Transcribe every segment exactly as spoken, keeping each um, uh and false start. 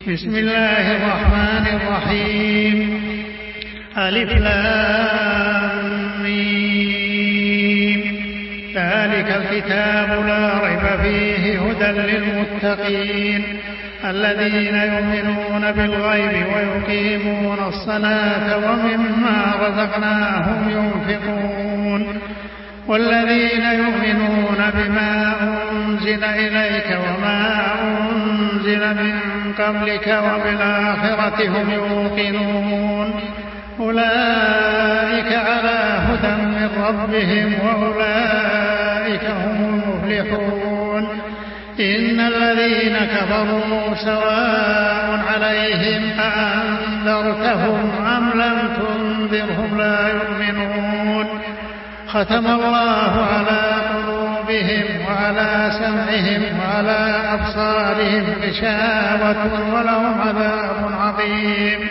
بسم الله الرحمن الرحيم. ألف لام ميم. ذلك الكتاب لا ريب فيه هدى للمتقين الذين يؤمنون بالغيب ويقيمون الصلاة ومما رزقناهم ينفقون والذين يؤمنون بما أنزل إليك وما أنزل من قبلك وبالآخرة هم يوقنون أولئك على هدى من ربهم وأولئك هم المفلحون. إن الذين كفروا سواء عليهم أأنذرتهم أم لم تنذرهم لا يؤمنون. ختم الله على قلوبهم وعلى سمعهم وعلى أبصارهم غشاوة ولهم عذاب عظيم.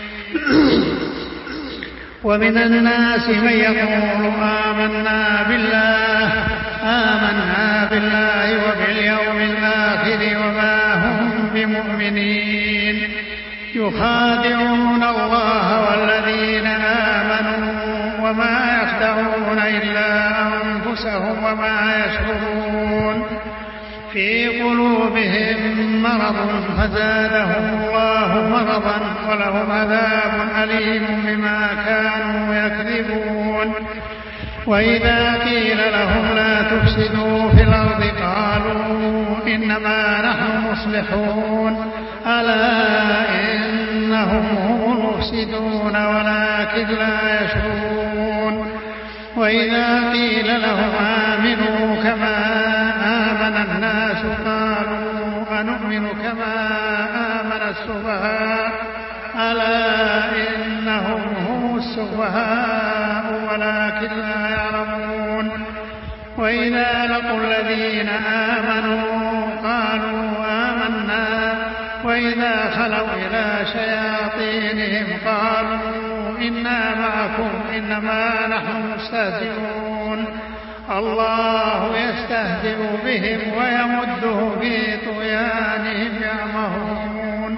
ومن الناس من يقول آمنا بالله آمنا بالله وباليوم الآخر وما هم بمؤمنين يخادعون الله والذين آمنوا وما يخدعون إلا أنفسهم وما يشعرون. في قلوبهم مرض فزادهم الله مرضا ولهم عذاب أليم بما كانوا يكذبون. وإذا قيل لهم لا تفسدوا في الأرض قالوا إنما نحن مصلحون ألا إنهم هم المفسدون ولكن لا يشعرون. وإذا قيل لهم آمنوا كما آمن الناس قالوا أنؤمن كما آمن السفهاء ألا إنهم هم السفهاء ولكن لا يعلمون. وإذا لقوا الذين آمنوا قالوا آمنا وإذا خلوا إلى شياطينهم قالوا إنا معكم إنما نحن مستهزئون. الله يستهزئ بهم ويمدهم في طغيانهم يعمهون.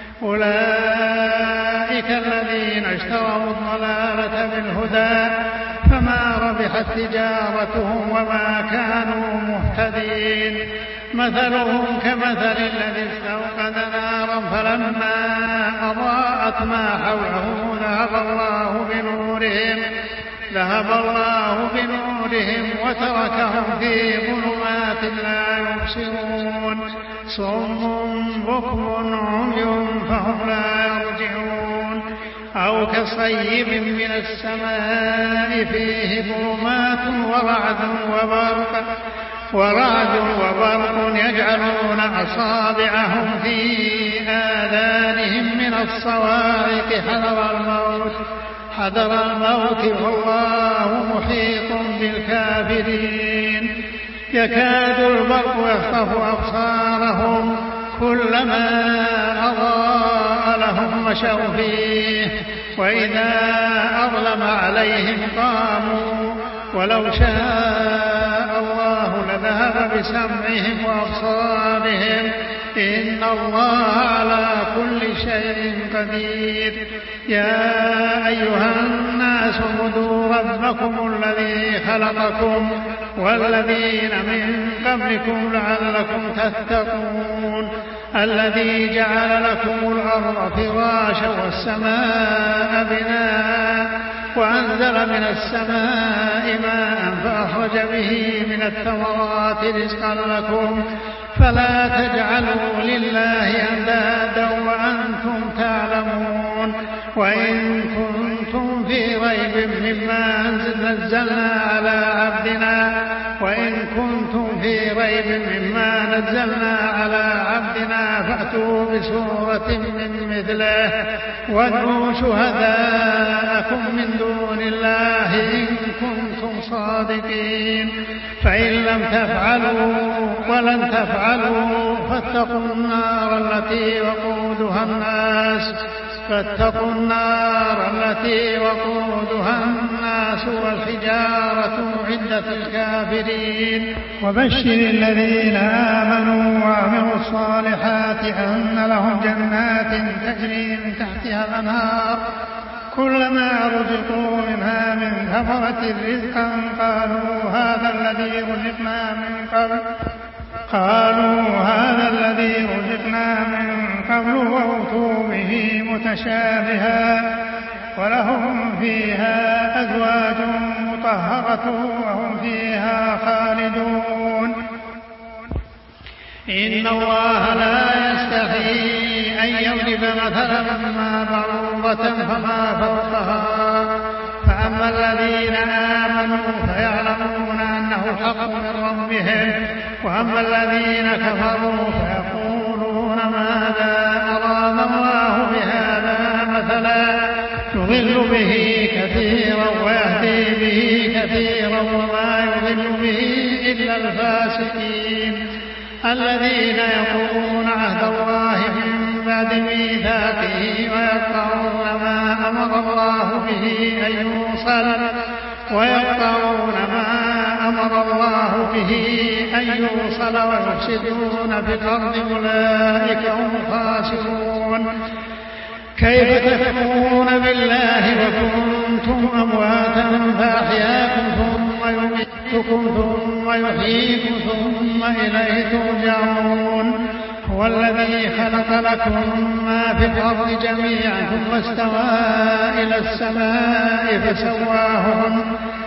أولئك الذين اشتروا الضلالة بالهدى فما ربحت تجارتهم وما كانوا مهتدين. مثلهم كمثل الذي استوقد نارا فلما أضاءت ما حوله ذهب الله بنورهم ذهب الله بنورهم وتركهم في ظلمات لا يبصرون. صم بكم عمي فهم لا يرجعون. أو كصيب من السماء فيه ظلمات ورعد وبرق ورعد وبرق يجعلون أصابعهم في آذانهم من الصواعق حذر الموت حذر الموت والله محيط بالكافرين. يكاد البرق يخطف أبصارهم كلما أضاء لهم مشوا فيه وإذا أظلم عليهم قاموا ولو شاء الله لذهب بسمعهم وأبصارهم إن الله على كل شيء قدير. يا أيها الناس اعبدوا ربكم الذي خلقكم والذين من قبلكم لعلكم تتقون الذي جعل لكم الأرض فراشا والسماء بناء وأنزل من السماء ماء فأخرج به من الثمرات رزقا لكم فلا تجعلوا لله أندادا وأنتم تعلمون. وإن كنتم في ريب مما نزلنا على عبدنا وإن كنتم في ريب مما نزلنا على عبدنا فأتوا بسورة من مثله وادعوا شهداءكم من دون الله إن كنتم صادقين. فإن لم تفعلوا ولن تفعلوا فاتقوا النار التي وقودها الناس فاتقوا النار التي وقودها الناس والحجارة أعدت للكافرين. وبشر الذين آمنوا وعملوا الصالحات أن لهم جنات تجري من تحتها الأنهار كلما رزقوا منها من ثمرة رزقا قالوا هذا الذي رزقنا من قبل قالوا هذا الذي رزقنا من قبل وأتوا به متشابها ولهم فيها أزواج مطهرة وهم فيها خالدون. إن الله لا يستحيي أن يضرب مثلا ما بعوضة فما فوقها فأما الذين آمنوا فيعلمون أنه الحق من ربهم وأما الذين كفروا فيقولون ماذا أراد الله بهذا مثلا يضل به كثيرا ويهدي به كثيرا وما يضل به إلا الفاسقين الذين يقولون عهد الله من بعد ميثاقه ويقطعون ما أمر الله به أن يوصل ويقطعون ما أمر الله به أن يوصل ويفسدون في الأرض أولئك هم الخاسرون. كيف تكفرون بالله وكنتم أمواتا فأحياكم ثم يميتكم ثم يحييكم ثم إليه ترجعون. هو الذي خلق لكم ما في الأرض جميعا ثم استوى إلى السماء فسواهن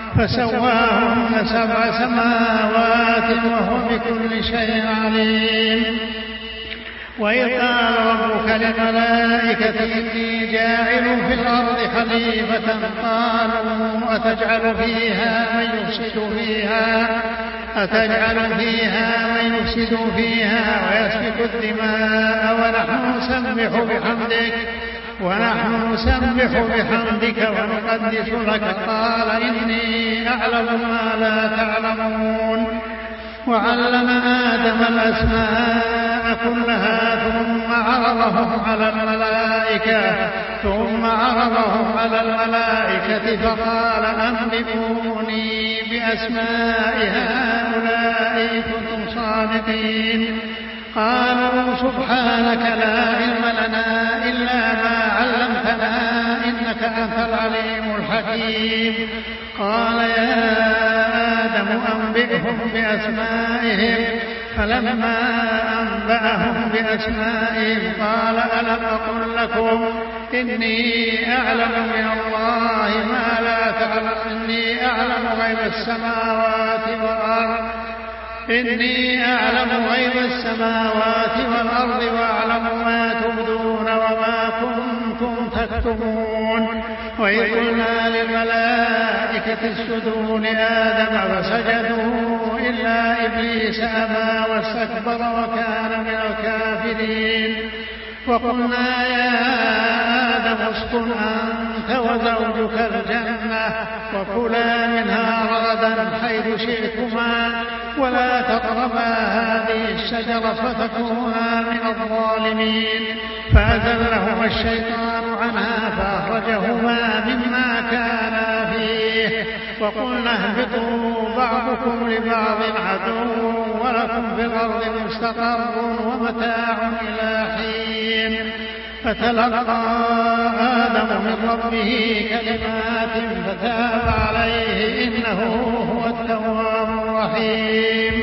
فسواهن سبع سماوات وهو بكل شيء عليم. وإذ قال ربك للملائكة إني جاعل في الأرض خليفة قالوا أتجعل فيها من يفسد فيها أتجعل فيها من يفسد فيها ويسفك الدماء ونحن نسبح بحمدك ونحن نسبح بحمدك ونقدس لك قال إني أعلم ما لا تعلمون. وعلم آدم الأسماء كلها ثم عرضهم على الملائكة ثم عرضهم على الملائكة فقال أنبئوني بأسماء هؤلاء إن كنتم صادقين. قالوا سبحانك لا علم لنا إلا ما علمتنا إنك أنت العليم الحكيم. قال يا آدم أنبئهم بأسمائهم فلما أنبأهم بأسمائهم قال ألم أقل لكم إني أعلم من الله ما لا تعلم إني أعلم غيب السماوات والأرض إني أعلم غيب السماوات والأرض وأعلم ما تبدون وما كنتم تكتمون. وإذ قلنا للملائكة اسجدوا لآدم فسجدوا إلا إبليس أبى واستكبر وكان من الكافرين. وقلنا يا آدم اسكن أنت وزوجك الجنة وكلا منها رغدا حيث شئتما ولا تقربا هذه الشجرة فتكونا من الظالمين. فأزلهما الشيطان عنها فأخرجهما مما كانا فيه وقلنا اهبطوا بعضكم لبعض عدو ولكم في الأرض مستقر ومتاع إلى حين. فتلقى آدم من ربه كلمات فتاب عليه إنه هو التواب الرحيم.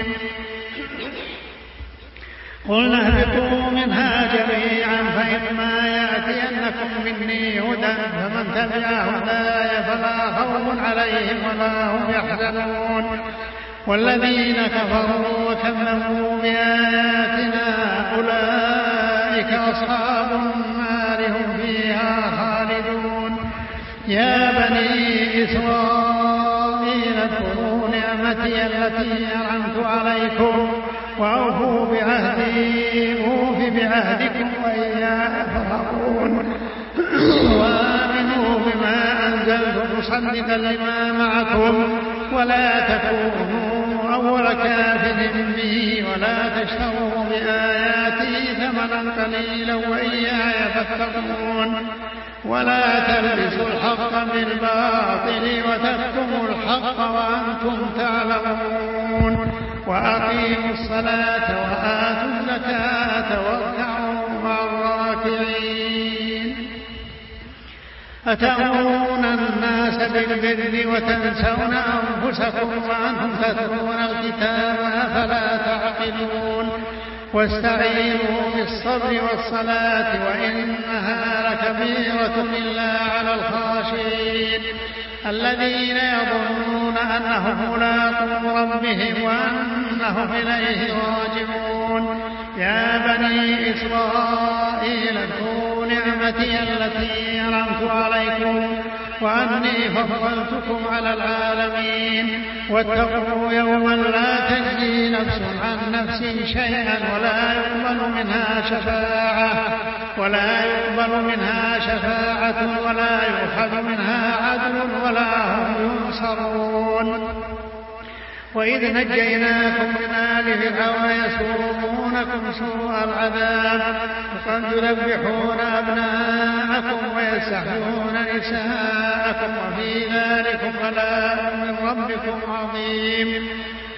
قلنا اهبطوا منها جميعا فإما يأتينكم مني هدى فمن تبع هداي فلا خوف عليهم ولا هم يحزنون. والذين كفروا وكذبوا بآياتنا أولئك أصحاب النار هم فيها خالدون. يا بني إسرائيل اذكروا نعمتي التي أنعمت عليكم وأوفوا بعهدي أوف بعهدكم وإياي فارهبون. وآمنوا بما أنزلت مصدقا لما معكم ولا تكونوا أول كافر به ولا تشتروا بآياتي ثمنا قليلا وإياي فاتقون ولا تلبسوا الحق بالباطل وتكتموا الحق وأنتم تعلمون وأقيموا الصلاة وآتوا الزكاة واركعوا مع الراكعين أتأمرون الناس بالبر وتنسون أنفسكم وأنتم تتلون الكتاب أفلا تعقلون واستعينوا بالصبر والصلاة وإنها لكبيرة إلا على الخاشعين الذين يظنون أنهم ملاقو ربهم وأنهم إليه راجعون يا بني إسرائيل اذكروا نعمتي التي أنعمت عليكم وأني فضلتكم على العالمين واتقوا يوما لا تجزي نفس عن نفس شيئا ولا يقبل منها شفاعة ولا يقبل منها شفاعة ولا يؤخذ منها عدل ولا هم ينصرون وإذ نجيناكم من آل فرعون يسومونكم سوء العذاب وقد يذبحون أبناءكم ويستحيون نساءكم وفي ذلكم بلاء من ربكم عظيم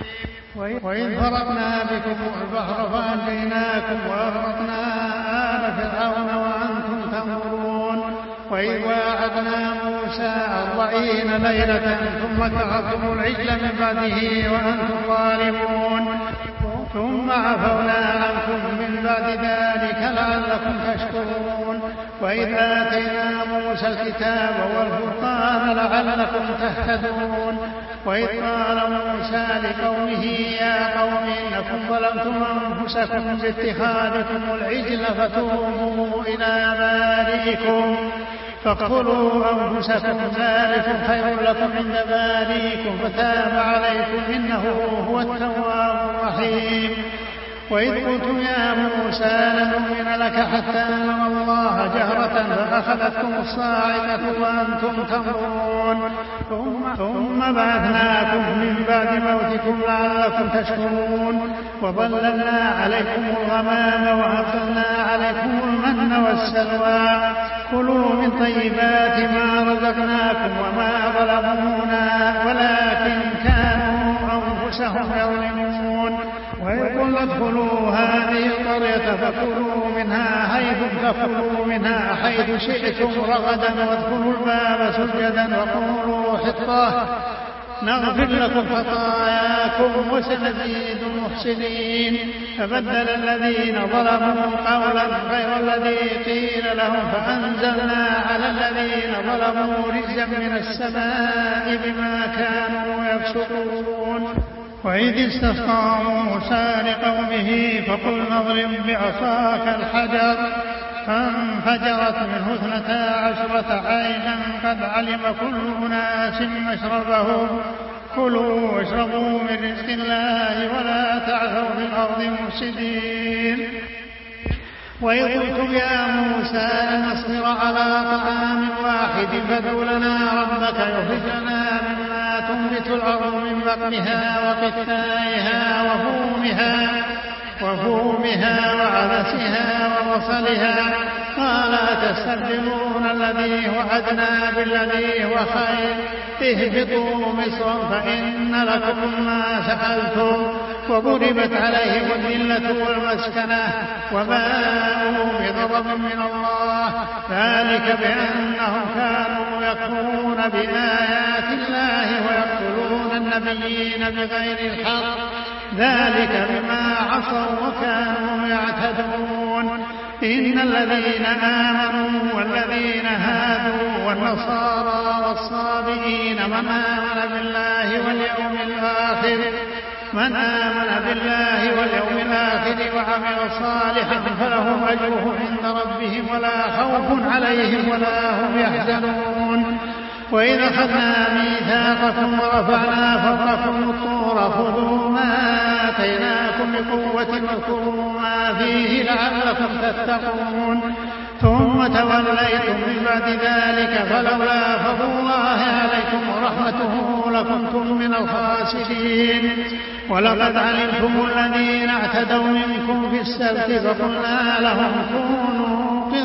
وإذ فرقنا بكم البحر فأنجيناكم وأغرقنا آل فرعون وأنتم تنظرون وإذ واعدنا موسى أربعين ليلة ثم اتخذتم العجل من بعده وأنتم ظالمون ثم عفونا عنكم من بعد ذلك لعلكم تشكرون وإذ آتينا موسى الكتاب والفرقان لعلكم تهتدون وإذ قال موسى لقومه يا قوم إنكم ظلمتم أنفسكم باتخاذكم العجل فتوبوا إلى بارئكم فاقتلوا أنفسكم ذلكم خير لكم عند بارئكم فتاب عليكم إنه هو التواب الرحيم وإذ قلتم يا موسى لن نؤمن لك حتى نرى الله جهرة فأخذتكم الصاعقة وأنتم تنظرون ثم, ثم بعثناكم من بعد موتكم لعلكم تشكرون وظللنا عليكم الغمام وأنزلنا عليكم المن والسلوى كلوا من طيبات ما رزقناكم وما ظلمونا ولكن كانوا أنفسهم يظلمون وإذ قلنا ادخلوا هذه القرية فكلوا منها حيث فكلوا منها حيث شئتم رغدا وادخلوا الباب سجدا وقولوا حطة نغفر لكم خطاياكم وسنزيد المحسنين فبدل الذين ظلموا قولا غير الذي قيل لهم فأنزلنا على الذين ظلموا رجزا من السماء بما كانوا يفسقون وإذ استسقى موسى لقومه فقلنا اضرب بعصاك الحجر فانفجرت منه اثنتا عشرة عينا قد علم كل أناس مشربهم كلوا واشربوا من رزق الله ولا تعثوا في الأرض مفسدين وإذ قلتم يا موسى لن نصبر على طعام واحد فادع لنا ربك يخرج لنا مما تنبت الأرض من بقلها وقثائها وفومها وفومها وعدسها وبصلها قال أتستبدلون الذي هو أدنى بالذي هو خير اهبطوا مصرا فإن لكم ما سألتم وضربت عليهم الذلة والمسكنة وباءوا بغضب من الله ذلك بأنهم كانوا يكفرون بآيات الله ويقتلون النبيين بغير الحق ذلك بما عصوا وكانوا يعتدون إن الذين آمنوا والذين هادوا والنصارى والصابئين من آمن بالله واليوم الآخر من آمن بالله واليوم الآخر وعمل صالحا فلهم أجرهم عند ربهم ولا خوف عليهم ولا هم يحزنون وإذا أخذنا ميثاقكم ورفعنا فوقكم الطور خذوا ما آتيناكم بقوة واذكروا ما فيه لعلكم تتقون ثم توليتم من بعد ذلك فلولا فضل الله عليكم ورحمته لكنتم من الخاسرين ولقد علمتم الذين اعتدوا منكم في السبت فقلنا لهم كونوا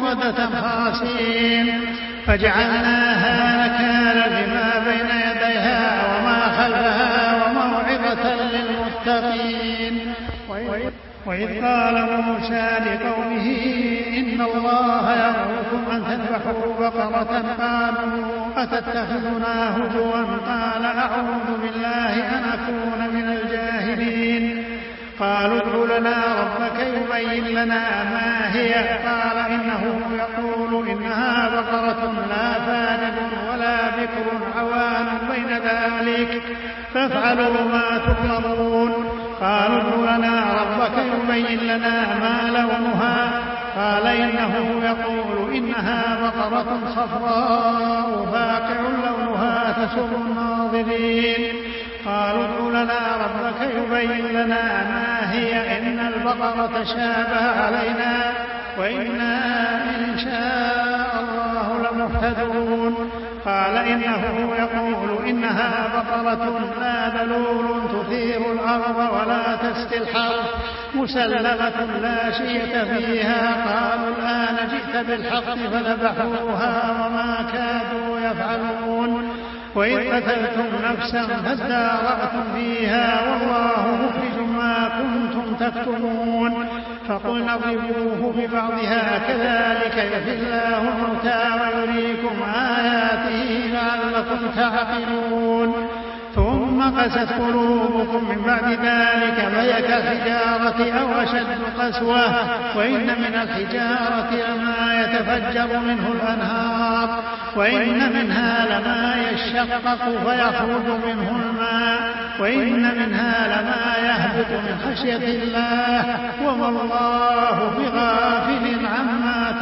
وردة خاسئين فجعلناها نكالا لما بين يديها وما خلفها وموعظة للمتقين. وإذ قال موسى لقومه إن الله يأمركم أن تذبحوا بقرة قالوا أتتخذنا هزوا قال أعوذ بالله أن أكون من الجاهلين. قالوا ادع لنا ربك يبين لنا ما هي قال إنه يقول إنها بقرة لا فارغ ولا بكر عوان بين ذلك فافعلوا ما تؤمرون. قالوا ادع لنا ربك يبين لنا ما لونها قال إنه يقول إنها بقرة صفراء فاقع لونها تسر الناظرين. قالوا ادع لنا ربك يبين لنا ما هي إن البقرة شابه علينا وإنا إن شاء الله لمهتدون. قال إنه يقول إنها بقرة لا ذلول تثير الأرض ولا تسقي الحرث مسلمة لا شية فيها. قالوا الآن جئت بالحق فذبحوها وما كادوا يفعلون. وإذ قتلتم نفسا فادارأتم فيها والله مخرج ما كنتم تكتمون. فقلنا اضربوه ببعضها كذلك يحيي الله الموتى ويريكم آياته لعلكم تعقلون. ثم قست قلوبكم من بعد ذلك فهي كالحجارة أو أشد قسوة وإن من الحجارة لما يتفجر منه الأنهار وإن منها لما يشقق فيخرج منه الماء وإن منها لما يهبط من خشية الله وما الله بغافل عما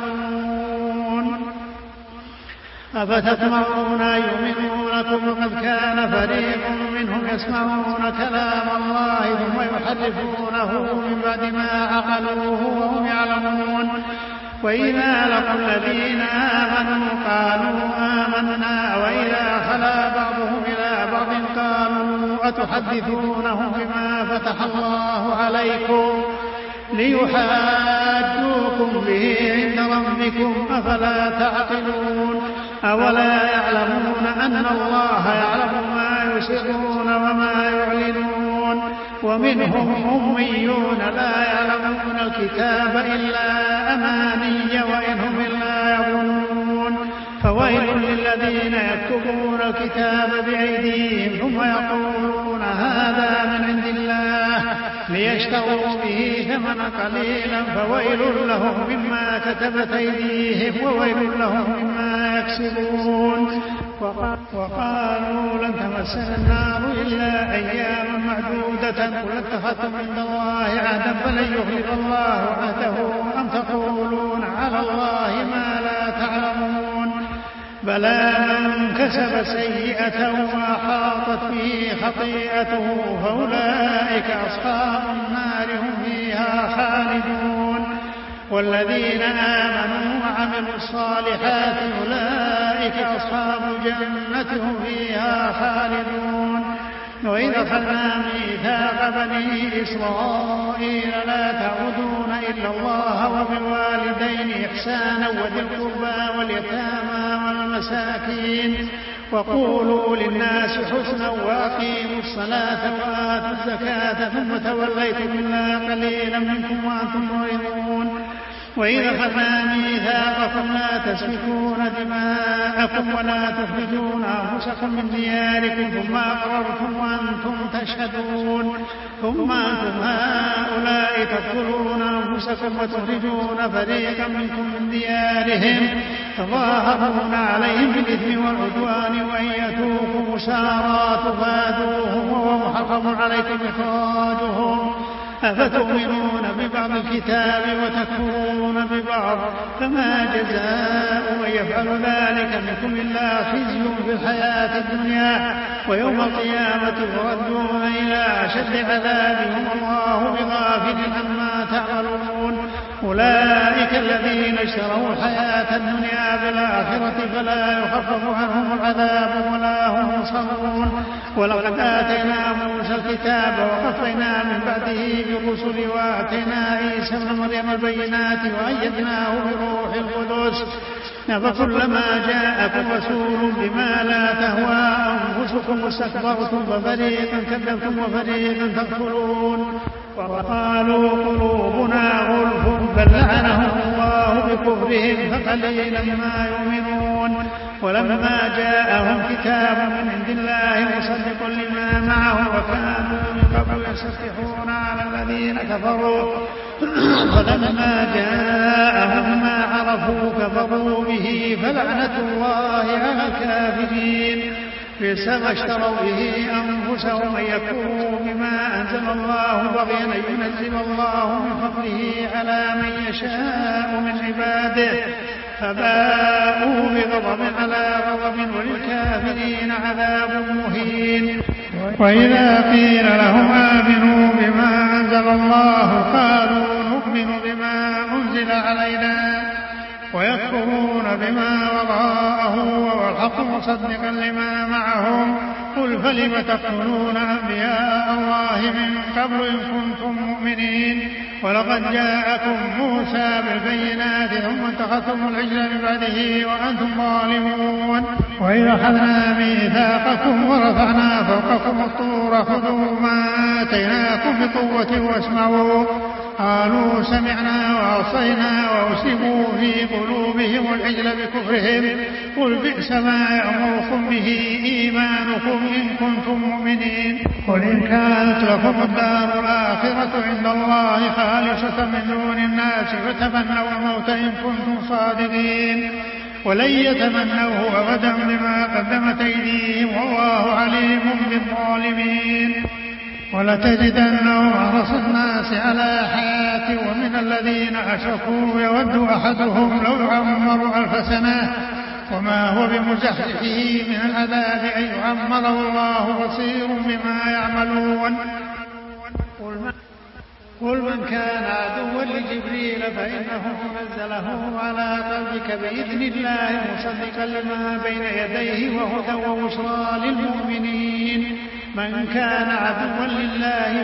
تعملون. أفتطمعون أن يؤمنوا لكم وقد كان فريق منهم يسمعون كلام الله ثم يحرفونه من بعد ما عقلوه وهم يعلمون. وإذا لقوا الذين آمنوا قالوا آمنا وإذا خلا بعضهم إلى بعض قالوا أتحدثونهم بما فتح الله عليكم ليحاجوكم به عند ربكم أفلا تعقلون. أولا يعلمون أن الله يعلم ما يسرون وما يعلنون. ومنهم أميون لا يعلمون الكتاب إلا أماني وإن هم إلا يظنون. فويل للذين يكتبون الكتاب بأيديهم ثم يقولون هذا من عند الله ليشتروا به ثمنا قليلا فويل لهم مما كتبت أيديهم وويل لهم مما يكسبون. وقالوا لن تمسنا النار إلا أياما معدودة قل اتخذتم عند الله عهدا فلن يخلف الله عهده أم تقولون على الله ما لا تعلمون. بلى من كسب سيئة وأحاطت به خطيئته فأولئك أصحاب النار هم فيها خالدون. والذين آمنوا وعملوا الصالحات أولئك أصحاب الجنة هم فيها خالدون. وإذا أخذنا ميثاق بني إسرائيل لا تعبدون إلا الله وبالوالدين إحسانا وذي القربى واليتامى والمساكين وقولوا للناس حسنا وأقيموا الصلاة وآتوا الزكاة ثم توليتم إلا قليلا منكم وأنتم معرضون. وإذا أخذنا ميثاقكم لا تسفكون دماءكم ولا تخرجون أنفسكم من دياركم ثم أقررتم وأنتم تشهدون ثم أنتم هؤلاء تقتلون أنفسكم وتخرجون فريقا منكم من ديارهم تظاهرون عليهم بالإثم والعدوان وإن يأتوكم أسارى تفادوهم وهو محرم عليكم إخراجهم أفتؤمنون ببعض الكتاب وتكفرون ببعض فما جزاء من يفعل ذلك منكم إلا خزي في الحياة الدنيا ويوم القيامة يردون إلى أشد عذاب وما الله بغافل عما تعملون. أولئك الذين اشتروا الحياة الدنيا بالآخرة فلا يخفف عنهم العذاب ولا هم ينصرون. ولقد آتينا موسى الكتاب وقفينا من بعده بالرسل وآتينا عيسى ابن مريم البينات وأيدناه بروح القدس فكلما جاءكم رسول بما لا تهوى أنفسكم استكبرتم ففريقا كذبتم وفريقا تقتلون. وقالوا قلوبنا غلف بل لعنهم الله بكفرهم فقليلا ما يؤمنون. ولما جاءهم كتاب من عند الله مصدق لما معهم وكانوا من قبل يستفتحون على الذين كفروا فلما جاءهم ما عرفوا كفروا به فلعنة الله على الكافرين. بئس ما اشتروا به أنفسهم أن يكفروا بما أنزل الله بغيا أن ينزل الله من فضله على من يشاء من عباده فباءوا بغضب على غضب وللكافرين عذاب مهين. وإذا قيل لهم آمنوا بما أنزل الله قالوا نؤمن بما أنزل علينا ويكفرون بما وراءه وهو الحق مصدقا لما معهم قل فلم تقتلون أنبياء الله من قبل إن كنتم مؤمنين ولقد جاءكم موسى بالبينات ثم اتخذتم العجل من بعده وأنتم ظالمون. وإذا أخذنا ميثاقكم ورفعنا فوقكم الطور خذوا ما آتيناكم بقوة واسمعوا قالوا سمعنا وعصينا وأشربوا في قلوبهم العجل بكفرهم قل بئس ما يأمركم به إيمانكم إن كنتم مؤمنين. قل إن كانت لكم الدار الآخرة عند الله خالصة من دون الناس فتمنوا الموت إن كنتم صادقين ولن يتمنوه أبدا بما قدمت أيديهم والله عليم بالظالمين. ولتجدنهم أحرص الناس على حياة ومن الذين أشركوا يود أحدهم لو يعمر ألف سنة وما هو بمزحزحه من العذاب أن يعمره الله بصير بما يعملون. قل من كان عدوا لجبريل فإنه نزله على قلبك بإذن الله مصدقا لما بين يديه وهدى وبشرى للمؤمنين. من كان عدوا لله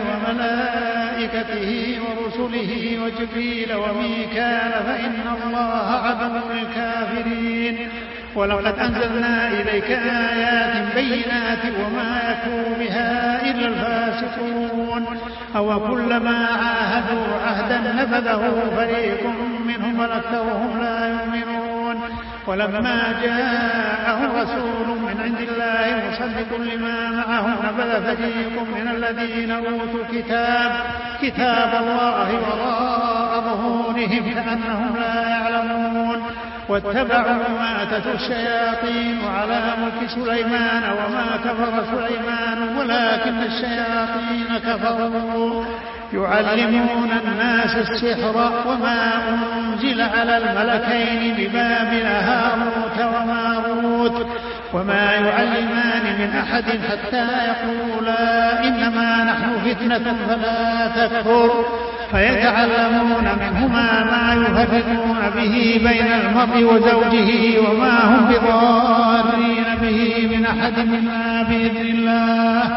وملائكته ورسله وجبريل وميكال فإن الله عدو للكافرين. ولقد أنزلنا إليك آيات بينات وما يكفر بها إلا الفاسقون أو كلما عاهدوا عهدا نبذه فريق منهم بل أكثرهم لا يؤمنون. ولما جاءهم رسول من عند الله مصدق لما معهم نبذ فريق من الذين أوتوا الكتاب كتاب الله وراء ظهورهم كأنهم لا يعلمون واتبعوا ما تتلو الشياطين على ملك سليمان وما كفر سليمان ولكن الشياطين كفروا يعلمون الناس السحر وما أنزل على الملكين ببابل هاروت وماروت وما يعلمان من أحد حتى يقولا إنما نحن فتنة فلا تكفر فيتعلمون منهما ما يفرقون به بين المرء وزوجه وما هم بضارين به من أحد إلا بإذن الله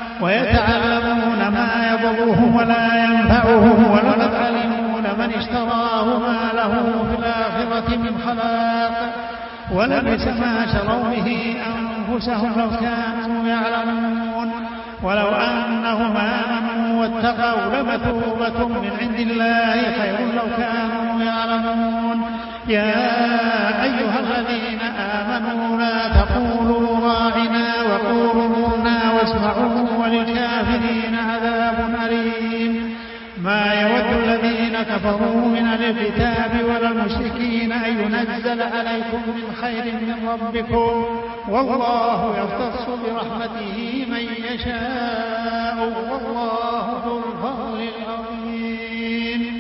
ويتعلمون ما يضره ولا ينفعه ولقد علمون من اشتراه ما له في الآخرة من خلاق ولبئس ما شروا به أنفسهم لو كانوا يعلمون. ولو أنهم آمنوا واتقوا لمثوبة من عند الله خير لو كانوا يعلمون. يا أيها الذين آمنوا لا تقولوا راعنا وقولوا انظرنا واسمعوا وللكافرين عذاب أليم. ما يود الذين كفروا من أهل الكتاب ولا المشركين أن ينزل عليكم من خير من ربكم والله يختص برحمته من يشاء والله ذو الفضل العظيم.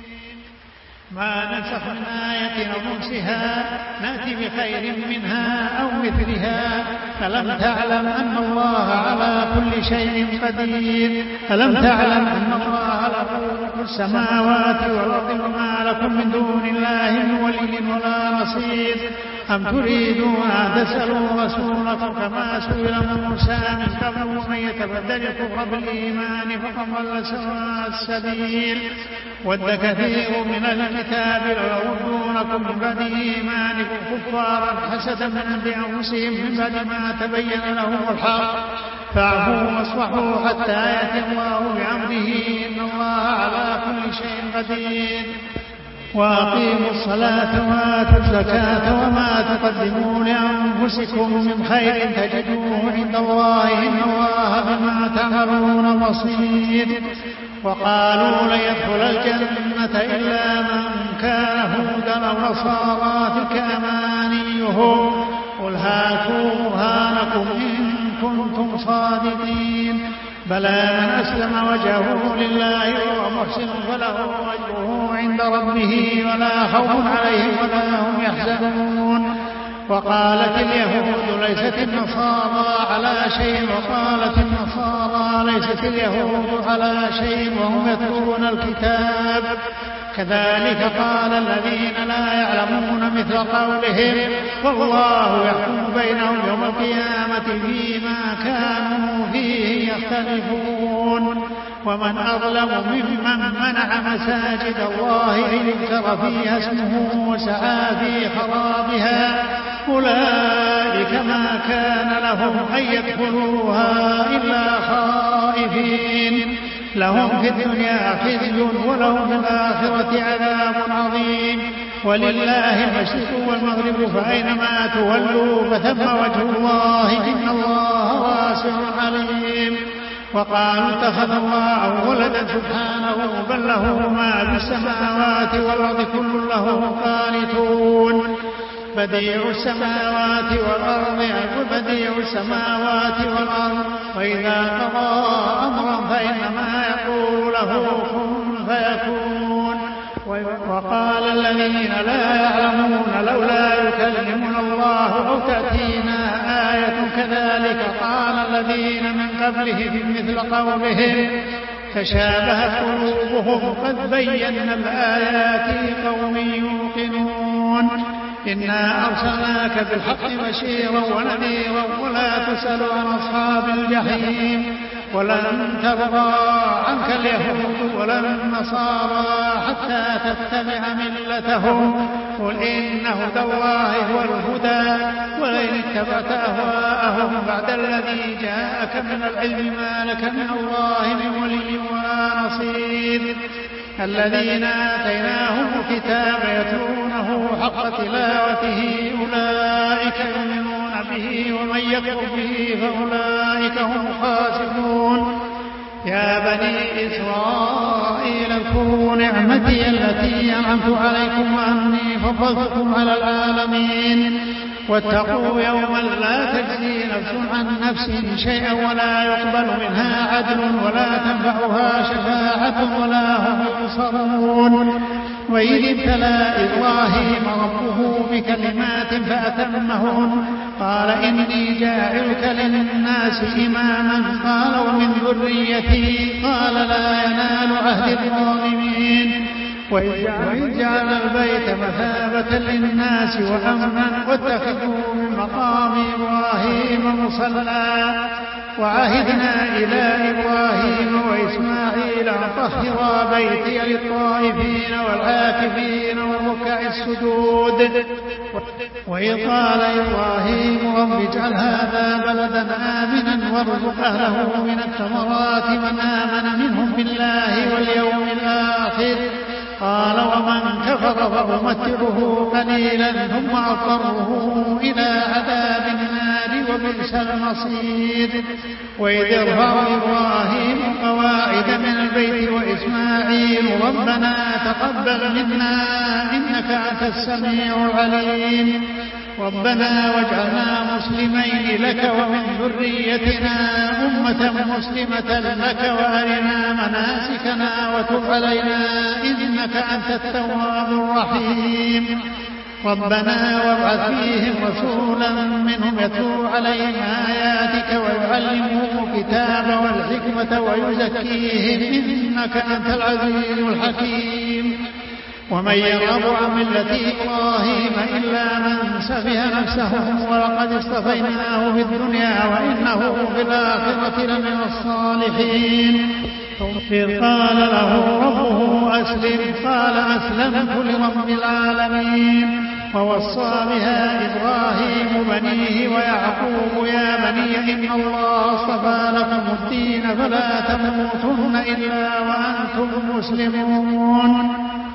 ما ننسخ من آية أو ننسها نأتي بخير منها أو مثلها ألم تعلم أن الله على كل شيء قدير ألم تعلم أن الله له السماوات والأرض وما لكم من دون الله من ولي ولا نصير أم تريدون أن تسألوا رسولكم كما سئل موسى من قبل ومن يتبدل الكفر بالإيمان فقد ضل سواء السبيل ود كثير من الكتاب لو يردونكم من بعد إيمانكم كفارا حسدا من عند أنفسهم من بعد ما تبين لهم الحق فاعفوا واصفحوا حتى يأتي الله بأمره إن الله على كل شيء قدير وأقيموا الصلاة وآتوا الزكاة وما تقدموا لأنفسكم من خير تجدوه عند الله إن الله بما تعملون بصير وقالوا لن يدخل الجنة إلا من كان هودا أو نصارى تلك أمانيهم قل هاتوا برهانكم إن كنتم صادقين بلى من أسلم وجهه لله وهو محسن فله أجره عند ربه ولا خوف عليهم ولا هم يحزنون وقالت اليهود ليست النصارى على شيء وقالت النصارى ليست اليهود على شيء وهم يتلون الكتاب كذلك قال الذين لا يعلمون مثل قولهم والله يحكم بينهم يوم القيامة فيما كانوا فيه يختلفون ومن أظلم ممن منع مساجد الله أن يذكر فيها اسمه وسعى في خرابها أولئك ما كان لهم أن يدخلوها إلا خائفين لهم في الدنيا خزي ولهم في الآخرة عذاب عظيم ولله المشرق والمغرب فأينما تولوا فثم وجه الله إن الله واسع عليم وقالوا اتخذ الله ولدا سبحانه بل له ما في السماوات والأرض كل له قانتون بديع السماوات والأرض بديع السماوات والأرض وإذا قضى أمرا فإنما يقول له كن فيكون وقال الذين لا يعلمون لولا يكلمنا الله أو تأتينا آية كذلك قال الذين من قبلهم مثل قولهم تشابهت قلوبهم قد بينا الآيات لقوم يوقنون إنا أرسلناك بالحق بشيرا ونذيرا ولا تسأل عن أصحاب الجحيم ولن ترضى عنك اليهود ولا النصارى حتى تتبع ملتهم قل إن هدى الله هو الهدى ولئن اتبعت أهواءهم بعد الذي جاءك من العلم ما لك من الله من ولي ولا نصير الذين آتيناهم الكتاب يتلونه حق تلاوته أولئك يؤمنون به ومن يكفر به فأولئك هم الخاسرون يا بني إسرائيل اذكروا نعمتي التي أنعمت عليكم وأني فضلتكم على العالمين واتقوا يوما لا تجزي نفس عن نفس شيئا ولا يقبل منها عدل ولا تنفعها شفاعة ولا هم ينصرون وإذ ابتلى إبراهيم ربه بكلمات فأتمهن قال إني جاعلك للناس إماما قال ومن ذريتي قال لا ينال عهد الظالمين وإذ جعل البيت مثابة للناس وأمنا واتخذوا من مقام إبراهيم مصلى وعهدنا إلى إبراهيم وإسماعيل أن طهرا بيتي للطائفين والعاكفين والركع السجود وإذ قال إبراهيم رب اجعل هذا بلدا آمنا وارزق أهله من الثمرات من آمن منهم بالله واليوم الآخر قال ومن كفر فأمتعه قليلا ثم أضطره إلى عذاب النار وبئس المصير وإذ يرفع إبراهيم القواعد من البيت وإسماعيل ربنا تقبل منا إنك أنت السميع العليم ربنا واجعلنا مسلمين لك ومن ذريتنا أمة مسلمة لك وأرنا مناسكنا وتب علينا إنك أنت التواب الرحيم ربنا وابعث فيهم رسولا منهم يتلو عليهم آياتك ويعلمهم الكتاب والحكمة ويزكيهم إنك أنت العزيز الحكيم. ومن يرغب عن ملة إبراهيم إلا من سفه نفسه ولقد اصطفيناه في الدنيا وإنه في الآخرة لمن الصالحين. إذ قال له ربه أسلم قال أسلمت لرب العالمين. ووصى بها إبراهيم بنيه ويعقوب يا بني إن الله اصطفى لكم الدين فلا تموتن إلا وأنتم مسلمون.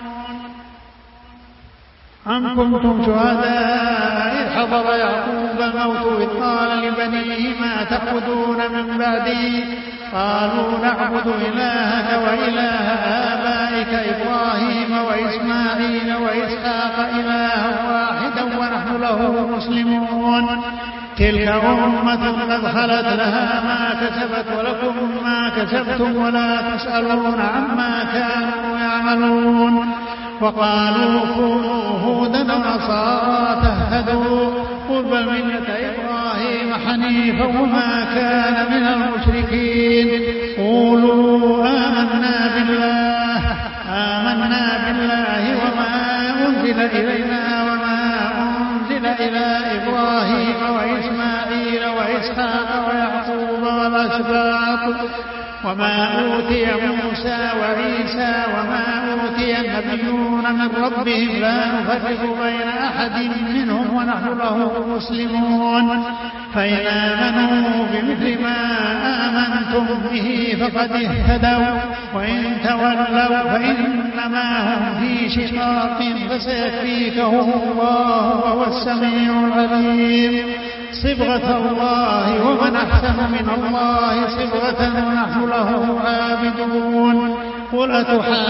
أم كنتم شهداء إذ حضر يعقوب الموت إذ قال لبنيه ما تعبدون من بعدي قالوا نعبد إلهك وإله آبائك إبراهيم وإسماعيل وإسحاق إلها واحدا ونحن له مسلمون. تلك أمة قد خلت لها ما كسبت ولكم ما كسبتم ولا تسألون عما كانوا يعملون. وقالوا كونوا هودا ونصارى تهتدوا قل بل ملة إبراهيم حنيفا وما كان من المشركين. قولوا آمنا بالله آمنا بالله وما أنزل إلينا وما أنزل إلى إبراهيم وإسماعيل وإسحاق ويعقوب والأسباط وما أوتي موسى وعيسى وما أوتي النبيون من ربهم لا نفرق بين أحد منهم ونحن له مسلمون. فإن آمنوا بمثل ما آمنتم به فقد اهتدوا وإن تولوا فإنما هم في شقاق فسيكفيكهم الله وهو السميع العليم. صبغة الله ومن أحسن من الله صبغة ونحن له عابدون. قل أتحاجوننا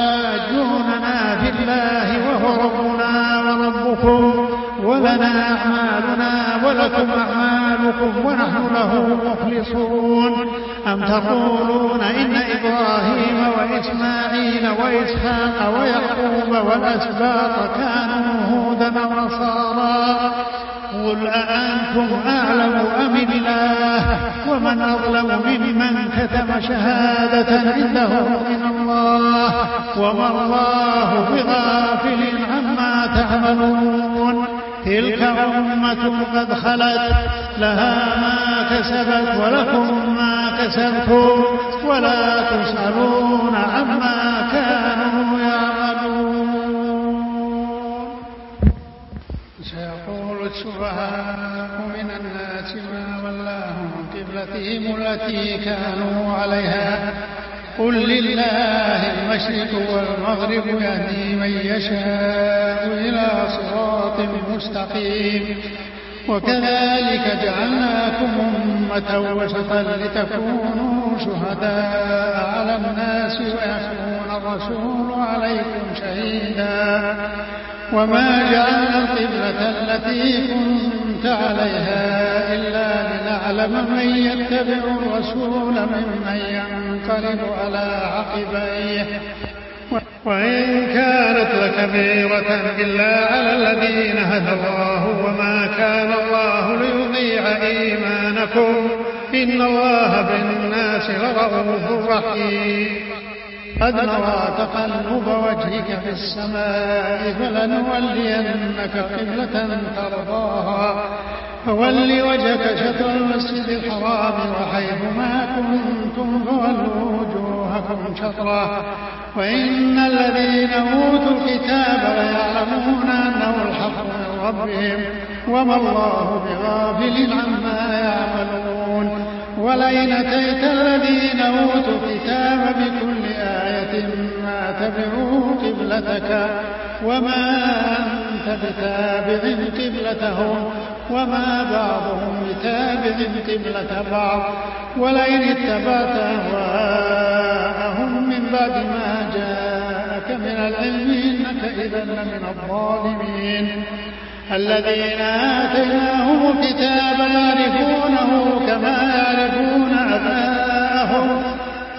في الله وهو ربنا وربكم ولنا أعمالنا ولكم أعمالكم ونحن له مخلصون. أم تقولون إن إبراهيم وإسماعيل وإسحاق ويعقوب والأسباط كانوا هودا ونصارى قل أأنتم أعلم أم الله ومن أظلم ممن كتم شهادة عنده من الله وما الله بغافل عما تعملون. تلك أمة قد خلت لها ما كسبت ولكم ما كسبتم ولا تسألون عما كانوا يعملون. سيقول السفهاء من الناس ما ولاهم عن قبلتهم التي كانوا عليها قل لله المشرق والمغرب يهدي من يشاء إلى صراط مستقيم. وكذلك جعلناكم أمة وسطا لتكونوا شهداء على الناس ويكون الرسول عليكم شهيدا. وما جعلنا القبلة التي كنت عليها إلا لنعلم من يتبع الرسول ممن ينقلب على عقبيه. وإن كانت لكبيرة إلا على الذين هدى الله وما كان الله ليضيع إيمانكم إن الله بالناس لرؤوف رحيم. قد نرى تقلب وجهك في السماء فلنولينك قبلة ترضاها فول وجهك شطر المسجد الحرام وحيث ما كنتم فولوا وجوهكم شطره وإن الذين أوتوا الكتاب ليعلمون أنه الحق من ربهم وما الله بغافل عما يعملون. ولئن أتيت الذين أوتوا الكتاب بكل آية ما تبعوا قبلتك وما أنت بتابع قبلتهم وما بعضهم بتابع قبلة بعض. ولئن اتبعت أهواءهم من بعد ما جاءك من العلم إنك إذا لمن الظالمين. الذين آتيناهم الكتاب يعرفونه كما يعرفون أبناءهم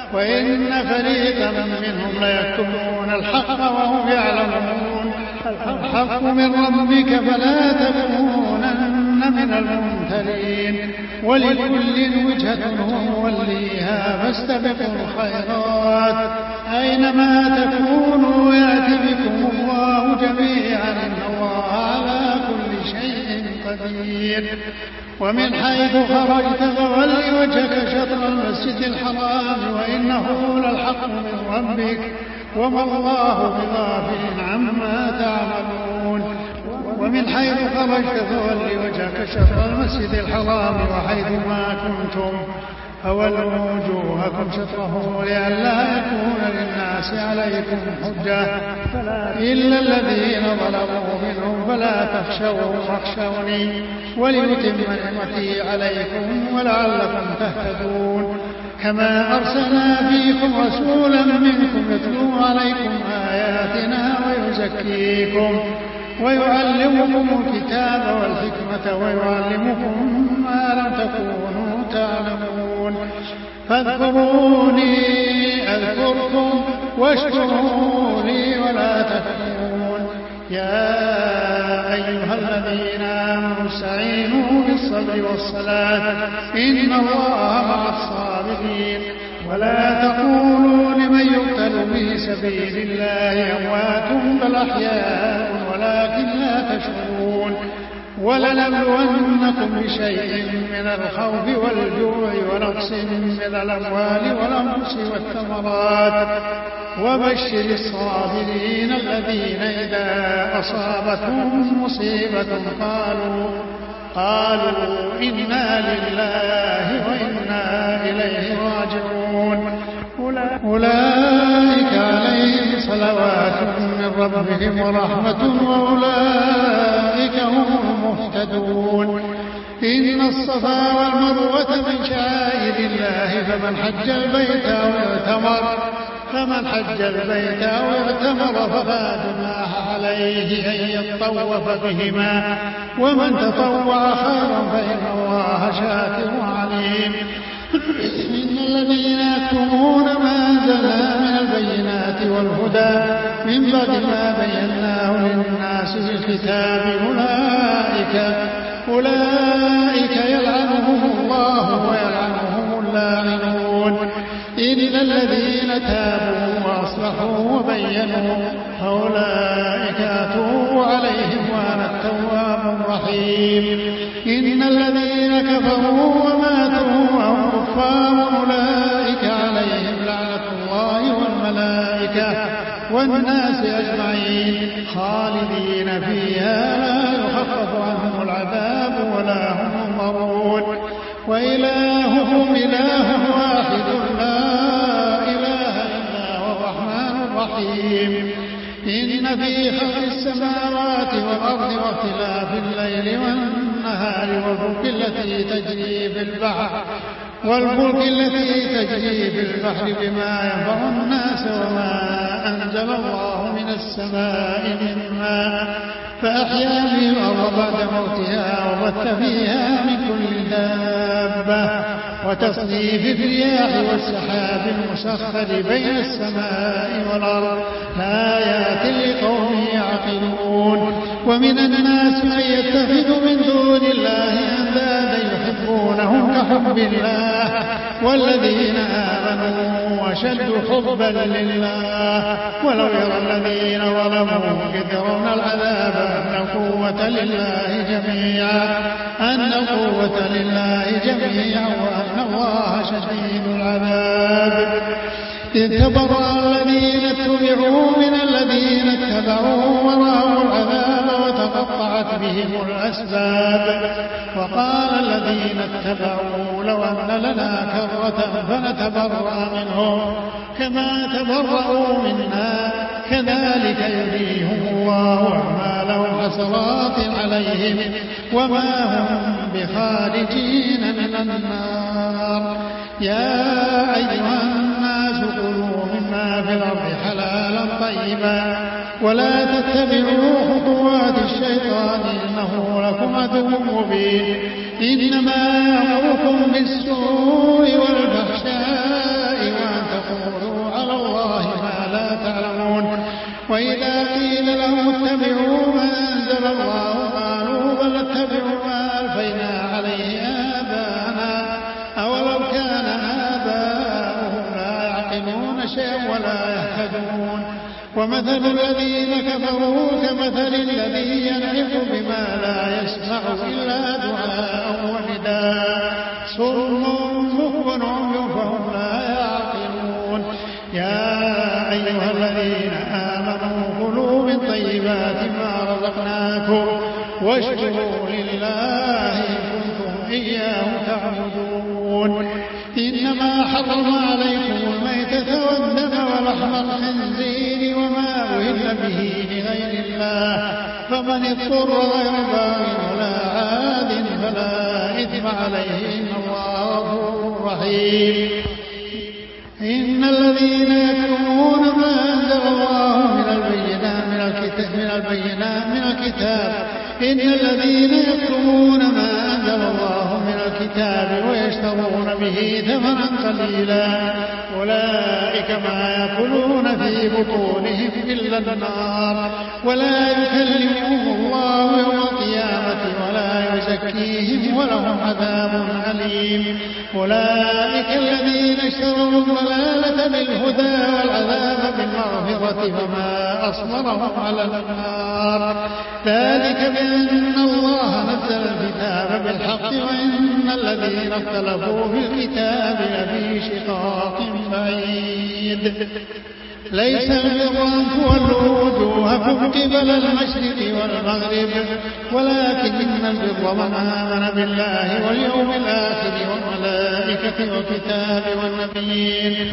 وإن فريقا منهم ليكتمون الحق وهم يعلمون. الحق من ربك فلا تكونن من الممترين. ولكل وجهة هو موليها فاستبقوا الخيرات أينما تكونوا يأت بكم الله جميعا إن الله على كل شيء قدير. ومن حيث خرجت فول وجهك شطر المسجد الحرام وإنه للحق من ربك وما الله بغافل عما تعملون. ومن حيث خرجت فول وجهك شطر المسجد الحرام وحيث ما كنتم فولوا وجوهكم شطره لئلا يكون للناس عليكم حجة إلا الذين ظلموا منهم فلا تخشوهم واخشوني ولأتم نعمتي عليكم ولعلكم تهتدون. كما أرسلنا فيكم رسولا منكم يتلو عليكم آياتنا ويزكيكم ويعلمكم الكتاب والحكمة ويعلمكم ما لم تكونوا تعلمون. فاذكروني أذكركم واشكروا لي ولا تكفرون. يا أيها الذين آمنوا استعينوا بالصبر والصلاة إن الله مع الصابرين. ولا تقولوا لمن يقتل في سبيل الله أموات بل أحياء ولكن لا تشعرون. ولنبلونكم بشيء من الخوف والجوع ونقص من الأموال والأنفس والثمرات وبشر الصابرين الذين إذا أصابتهم مصيبة قالوا قالوا إنا لله وإنا إليه راجعون. أولئك عليهم صلوات من ربهم ورحمة وأولئك هم المهتدون. إن الصفا والمروة من شعائر الله فمن حج البيت أو اعتمر فمن حج البيت أو اعتمر فلا جناح عليه أن يطوف بهما ومن تطوع خيرا فإن الله شاكر عليم. إن الذين يكتمون ما أنزلنا من البينات والهدى من بعد ما بيناه للناس في الكتاب أولئك أولئك يلعنهم الله ويلعنهم اللاعنون. إلا الذين تابوا وأصلحوا وبينوا فأولئك أتوب عليهم وأنا التواب الرحيم. إن الذين كفروا وماتوا وهم كفار أولئك عليهم لعنة الله والملائكة والناس أجمعين خالدين فيها لا يخفف عنهم العذاب ولا هم ينظرون. وإلههم إله واحد لا إله إلا هو الرحمن الرحيم. إن في خلق السماوات والأرض واختلاف الليل والنهار والفلك التي تجري في البحر والفلك التي تجري في البحر بما ينفع الناس وما أنزل الله من السماء من ماء فأحيا به الأرض بعد موتها وبث فيها من كل دابة وتصريف الرياح والسحاب المسخر بين السماء والأرض لآيات لقوم يعقلون. ومن الناس من يتخذ من دون الله أندادا يحبونهم كحب الله والذين آمنوا أشد حبا لله ولو يرى الذين ظلموا إذ يرون العذاب أن القوة لله جميعا أن القوة لله جميعا وأن الله شديد العذاب. إذ تبرأ الذين اتبعوا من الذين اتبعوا ورأوا العذاب وتقطعت بهم الأسباب. وقال الذين اتبعوا لو أن لنا كرة فنتبرأ منهم كما تبرأوا منا كذلك يريهم الله أعمالهم حسرات عليهم وما هم بخارجين من النار. يا أيها الناس كلوا مما في الأرض حلالا طيبا ولا تتبعوا خطوات الشيطان إنه لكم عدو مبين. إنما يأمركم بالسوء والفحشاء وأن وإذا قيل لهم اتبعوا ما أنزل الله قالوا بل اتبعوا ما ألفينا عليه آباءنا أولو كان آباؤهم لا يعقلون شيئا ولا يهتدون ومثل الذين كفروا كمثل الذي ينعق بما لا يسمع إلا دعاء ونداء صم بكم عمي فهم لا يعقلون يا أيها الذين آمنوا كلوا من طيبات ما رزقناكم واشكروا لله إن كنتم إياه تعبدون إنما حرم عليكم الميتة والدم ولحم الخنزير وما أهل به لغير الله فمن اضطر غير باغ ولا عاد فلا إثم عليه إن الله غفور رحيم إن الذين يكتمون ما أنزل الله من البينات من الكتاب من البينات من الكتاب إن الذين يكتمون ما أنزل الله من الكتاب ويشترون به ثمنا قليلا أولئك ما يأكلون في بطونهم إلا النار ولا يكلمهم الله يوم القيامة ولا يزكيهم ولهم عذاب أليم أولئك الذين اشتروا الضلالة بالهدى والعذاب بالمغفرة فما أصبرهم على النار ذلك بأن الله نزل الكتاب بالحق وإن الذين اختلفوا في الكتاب لفي شقاق بعيد ليس البر أن تولوا وجوهكم قبل المشرق والمغرب ولكن البر من آمن بالله واليوم الآخر والملائكة والكتاب والنبيين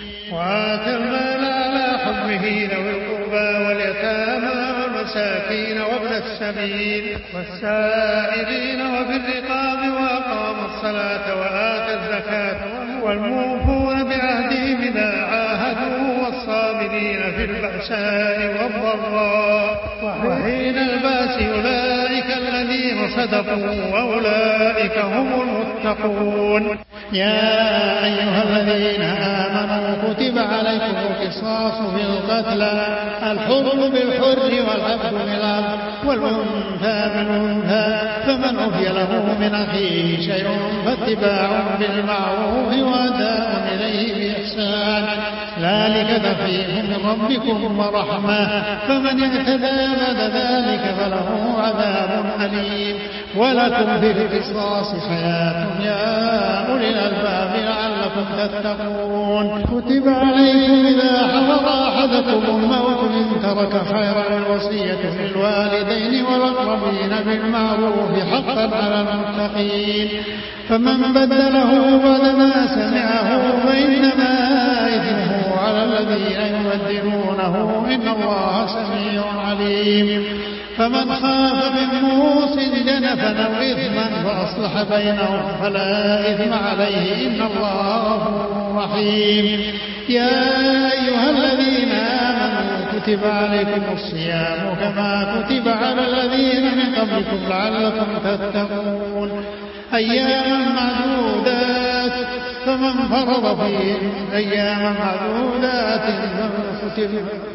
وآتى المال على حبه ذوي القربى واليتامى والمساكين وابن السبيل والسائلين وفي الرقاب وأقام الصلاة وآتى الزكاة والموفون بعهدهم إذا عاهدوا والصابرين في البأساء والضراء وحين الباس أولئك الذين صدقوا وأولئك هم المتقون يا أيها الذين آمنوا كتب عليكم القصاص في القتلى الحر بالحر والعبد بالعبد والأنثى بالأنثى فمن عفي له من أخيه شيء فاتباع بالمعروف وأداء إليه بإحسان ذلك تخفيف من ربكم ورحمة فمن اعتدى بعد ذلك فله عذاب أليم ولكم في القصاص حياة يا أولي الألباب لعلكم تتقون كتب عليكم إذا حضر أحدكم الموت إن ترك خيرا الوصية للوالدين والأقربين بالمعروف حقا على المتقين فمن بدله بعدما سمعه فإنما إثمه على الذين يبدلونه إن الله سميع عليم فمن خاف من موص جنفا أو إثما فأصلح بينهم فلا إثم عليه إن الله غفور رحيم يا أيها الذين آمنوا كتب عليكم الصيام كما كتب على الذين من قبلكم لعلكم تتقون أياما معدودات فمن فرض فيهم أياما معدودات فمن كتب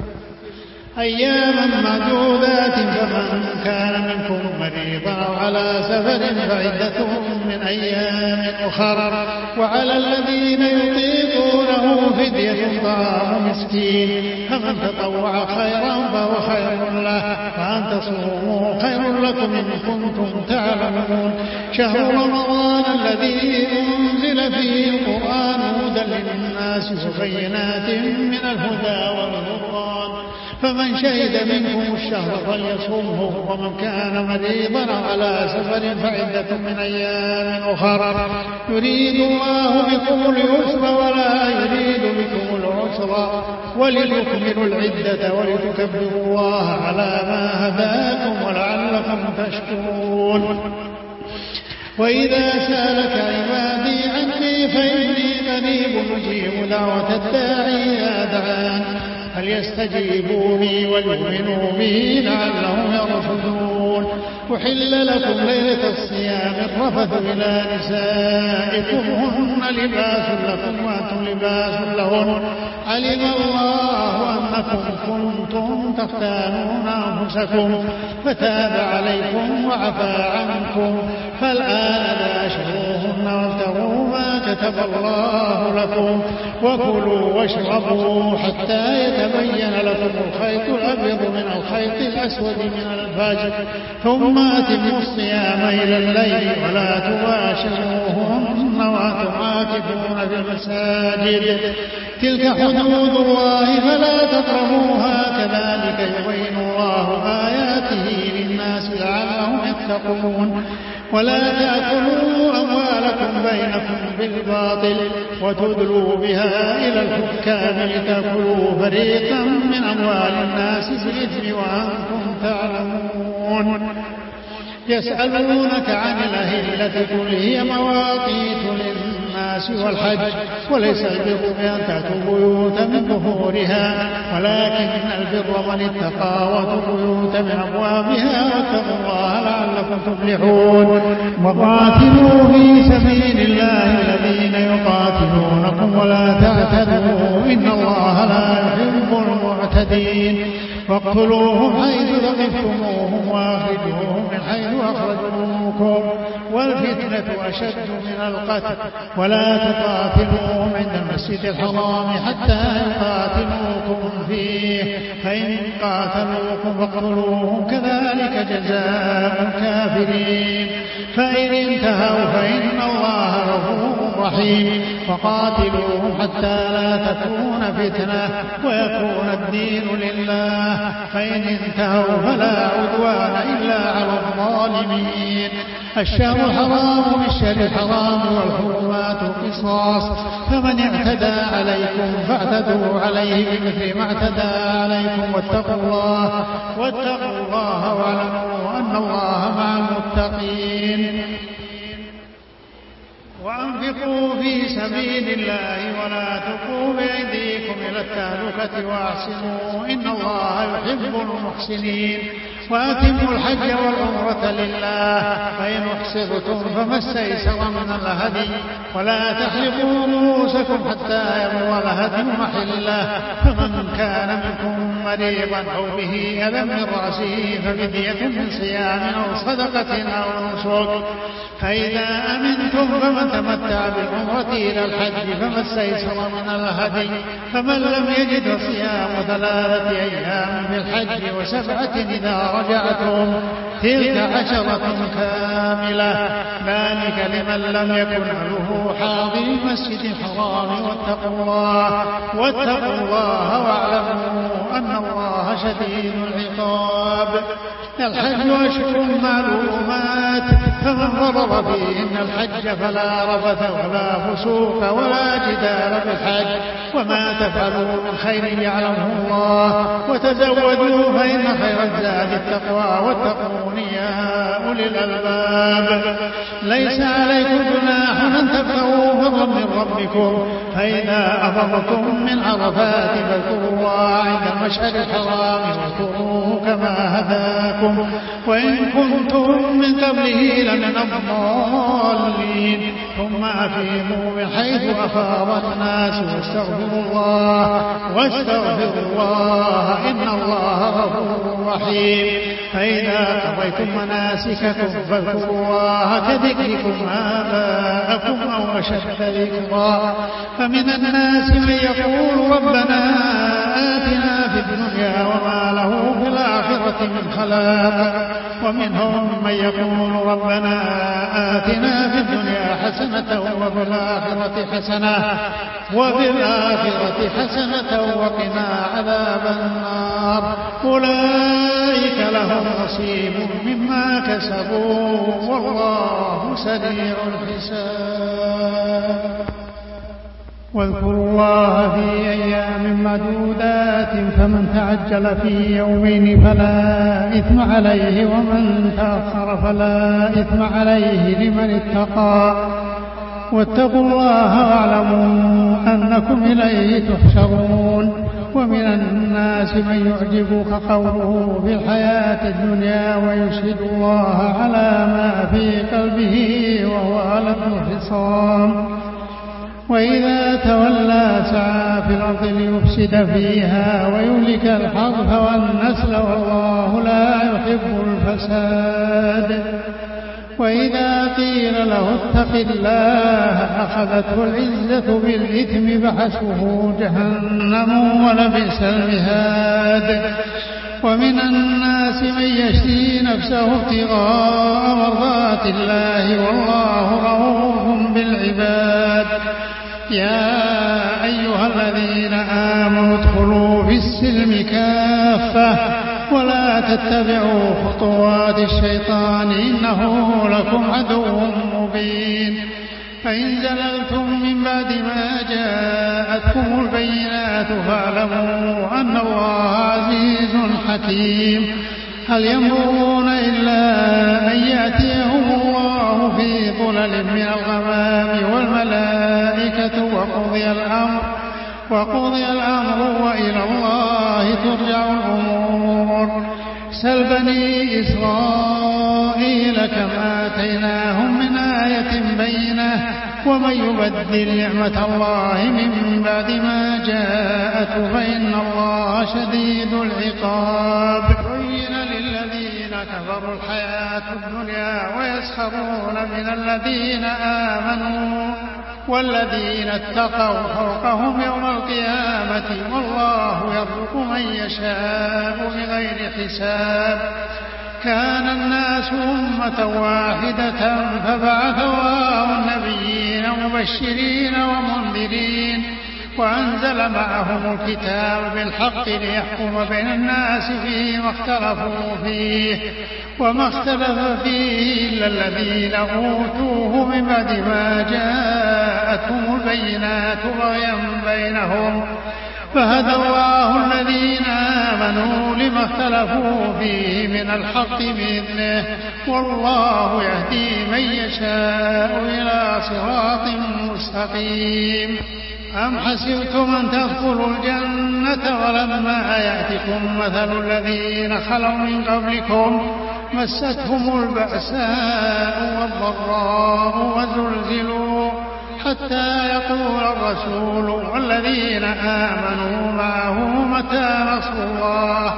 أياما معدودات فمن كان منكم مريضا أو على سفر فعدة من أيام أخر وعلى الذين يطيقونه فدية طعام مسكين فمن تطوع خيرا فهو خير له وأن تصوموا خير لكم إن كنتم تعلمون شهر رمضان الذي أنزل فيه القرآن هدى للناس وبينات من الهدى والفرقان فمن شهد منكم الشهر فليصومه ومن كان مريضا على سفر فعدة من أيام أخرى يريد الله بكم اليسر ولا يريد بكم العسر ولتكملوا العدة ولتكبروا الله على ما هداكم ولعلكم تشكرون وإذا سألك عبادي عني فإني قريب أجيب دعوة الداعي إذا دعان فليستجيبوا لي وليؤمنوا بي لعلهم يرشدون أحل لكم ليلة الصيام الرفث إلى نسائكم هن لباس لكم وأنتم لباس لهن علم الله أنكم كنتم تختانون أنفسكم فتاب عليكم وعفى عنكم فالآن باشروهن وابتغوا ما كتب الله لكم وكلوا واشربوا حتى يتبين لكم الخيط الأبيض من الخيط الأسود من الفجر ثم أتموا الصيام إلى الليل ولا تباشروهن وأنتم عاكفون في المساجد تلك حدود الله فلا تقربوها كذلك يبين الله آياته للناس لعلهم يتقون ولا تأكلوا أموالكم بينكم بالباطل وتدلوا بها إلى الحكام لتأكلوا فريقا من أموال الناس بالإثم وأنتم تعلمون يسألونك عن الأهلة قل هي مواقيت للناس والحج وليس البر بأن تأتوا بيوت من ظهورها ولكن البر من اتقى وأتوا بيوت من أبوابها واتقوا الله لعلكم تفلحون وقاتلوا في سبيل الله الذين يقاتلونكم ولا تعتدوا إن الله لا يحب المعتدين واقتلوهم حيث ثقفتموهم واخرجوهم من حيث أخرجوكم والفتنة أشد من القتل ولا تقاتلوهم عند المسجد الحرام حتى يقاتلوكم فيه فإن قاتلوكم فاقتلوهم كذلك جزاء الكافرين فإن انتهوا فإن الله غفور رحيم وقاتلوهم حتى لا تكون فتنة ويكون الدين لله فإن انتهوا فلا عدوان إلا على الظالمين الشهر الحرام بالشهر الحرام والحرمات قصاص فمن اعتدى عليكم فاعتدوا عليه بمثل ما اعتدى عليكم واتقوا الله واتقوا الله واعلموا أن الله مع المتقين وأنفقوا في سبيل الله ولا تلقوا بأيديكم إلى التهلكة وأحسنوا إن الله يحب المحسنين وأتموا الحج والعمرة لله فإن أحصرتم فما استيسر من الهدي ولا تحلقوا رؤوسكم حتى يبلغ الهدي محله فمن كان منكم مريضا أو به أذى من رأسه ففدية من صيام أو صدقة أو نسك فإذا أمنتم فمن تمتع بالعمرة إلى الحج فما استيسر من الهدي فمن لم يجد صيام ثلاثة أيام في الحج وسبعة إذا رجعتم تلك عشرة كاملة ذلك لمن لم يكن أهله حاضر المسجد الحرام واتقوا الله واتقوا الله واعلموا أن الله شديد العقاب الحج أشهر معلومات فمن فرض فيهن الحج فلا رفث ولا فسوق ولا جدال في الحج وما تفعلوا من خير يعلمه الله وتزودوا فإن خير الزاد التقوى واتقون يا أولي الألباب ليس عليكم جناح أن تبتغوا فضلا من ربكم فإذا أفضتم من عرفات فاذكروا الله عند المشعر الحرام واذكروه كما هداكم وإن كنتم من قبله لمن الضالين ثم أفيضوا من حيث أفاض الناس واستغفروا الله واستغفروا الله إن الله غفور رحيم فإذا قضيتم مناسككم فاذكروا الله كذكركم آباءكم أو أشد ذكرا فمن الناس من يقول ربنا آتنا في الدنيا وما له في الآخرة من خلاق ومنهم من يقول ربنا آتنا في الدنيا حسنة وفي الآخرة حسنة وفي الآخرة حسنة وقنا عذاب النار أولئك لهم نصيب مما كسبوا والله سريع الحساب واذكروا الله في أيام معدودات فمن تعجل في يومين فلا إثم عليه ومن تأخر فلا إثم عليه لمن اتقى واتقوا الله واعلموا أنكم إليه تحشرون ومن الناس من يعجبك قوله في الحياة الدنيا ويشهد الله على ما في قلبه وهو ألد الخصام وإذا تولى سعى في الأرض ليفسد فيها ويهلك الحرث والنسل والله لا يحب الفساد وإذا قيل له اتق الله أخذته العزة بالإثم فحسبه جهنم ولبئس المهاد ومن الناس من يشري نفسه ابتغاء مرضات الله والله رؤوف بالعباد يا أيها الذين آمنوا ادخلوا في السلم كافة ولا تتبعوا خطوات الشيطان إنه لكم عدو مبين فإن زللتم من بعد ما جاءتكم البينات فاعلموا أن الله عزيز حكيم هل ينظرون إلا أن يأتيهم الله في ظلل من الغمام والملائكة وقضي الأمر وقضي الأمر وإلى الله ترجع الأمور سل بني إسرائيل كم آتيناهم من آية بينة ومن يبدل نعمة الله من بعد ما جاءته فإن الله شديد العقاب زين للذين كفروا الحياة الدنيا ويسخرون من الذين آمنوا والذين اتقوا فوقهم يوم القيامة والله يرزق من يشاء بغير حساب كان الناس أمة واحدة فبعث الله النبيين مبشرين ومنذرين وأنزل معهم الكتاب بالحق ليحكم بين الناس فيما اختلفوا فيه وما اختلف فيه إلا الذين أوتوه من بعد ما جاءتهم البينات بغيا بينهم فهدى الله الذين آمنوا لما اختلفوا فيه من الحق بإذنه والله يهدي من يشاء إلى صراط مستقيم أم حسبتم أن تدخلوا الجنة ولما يأتكم مثل الذين خلوا من قبلكم مستهم البأساء والضراء وزلزلوا حتى يقول الرسول والذين آمنوا معه متى نصر الله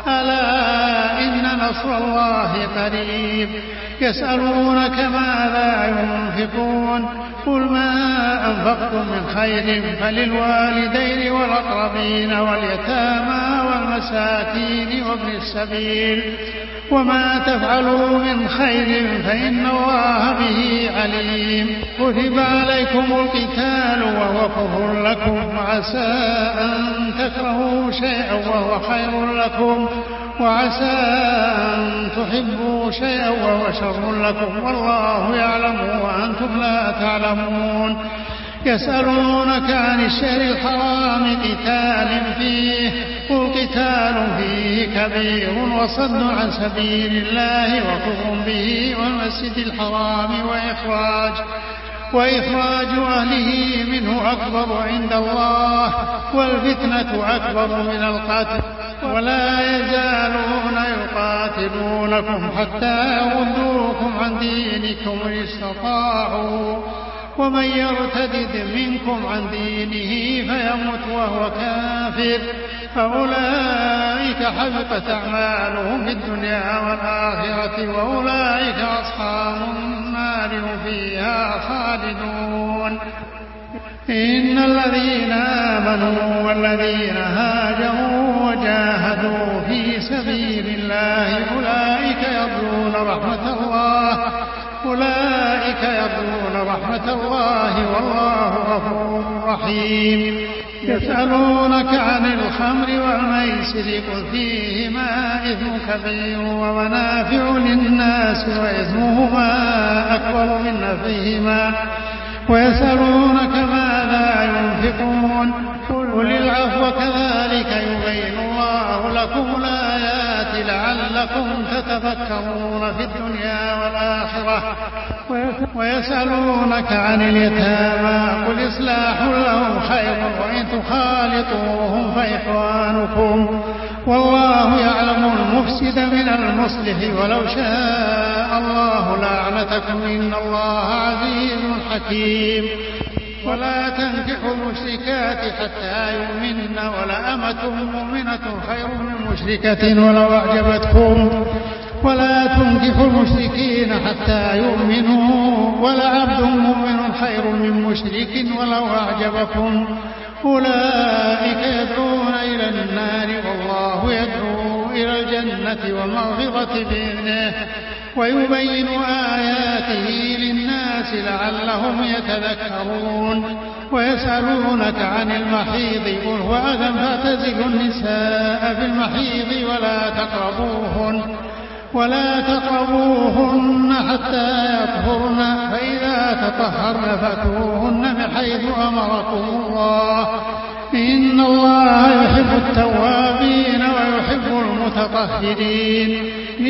ألا إن نصر الله قريب يسألونك ماذا ينفقون قل ما أنفقتم من خير فللوالدين والأقربين واليتامى والمساكين وابن السبيل وما تفعلوا من خير فإن الله به عليم كتب عليكم القتال وهو كفر لكم عسى أن تكرهوا شيئا وهو خير لكم وعسى أن تحبوا شيئا وهو شر لكم والله يعلم وأنتم لا تعلمون يسألونك عن الشهر الحرام قتال فيه قل قتال فيه كبير وصد عن سبيل الله وكفر به والمسجد الحرام وإخراج وإخراج أهله منه أكبر عند الله والفتنة أكبر من القتل ولا يزالون يقاتلونكم حتى يردوكم عن دينكم إن استطاعوا ومن يرتد منكم عن دينه فيمت وهو كافر فأولئك حبطت أعمالهم في الدنيا والآخرة وأولئك أصحاب النار فيها خالدون إن الذين آمنوا والذين هاجروا وجاهدوا في سبيل الله أولئك يرجون رحمة الله أولئك يرجون رحمة الله والله غفور رحيم يسألونك عن الخمر والميسر قل فيهما إثم كبير ومنافع للناس وإثمهما أكبر من نفعهما ويسألونك ماذا ينفقون قل العفو كذلك يبين الله لكم الآيات لعلكم تتفكرون في الدنيا والآخرة ويسألونك عن اليتامى قل إصلاح لهم خير وإن تخالطوهم فإخوانكم والله يعلم المفسد من المصلح ولو شاء الله لأعنتكم إن الله عزيز حكيم. ولا تنكحوا المشركات حتى يؤمنن ولأمة مؤمنة خير من مشركة ولو أعجبتكم ولا تنكحوا المشركين حتى يؤمنوا ولعبد مؤمن خير من مشرك ولو أعجبكم أولئك يدعون إلى النار والله يدعو إلى الجنة والمغفرة بإذنه ويبين آياته للناس لعلهم يتذكرون. ويسألونك عن المحيض قل هو أذى فاعتزلوا النساء في المحيض ولا تقربوهن ولا تقربوهن حتى يطهرن فإذا تطهرن فأتوهن من حيث أمركم الله إن الله يحب التوابين ويحب المتطهرين.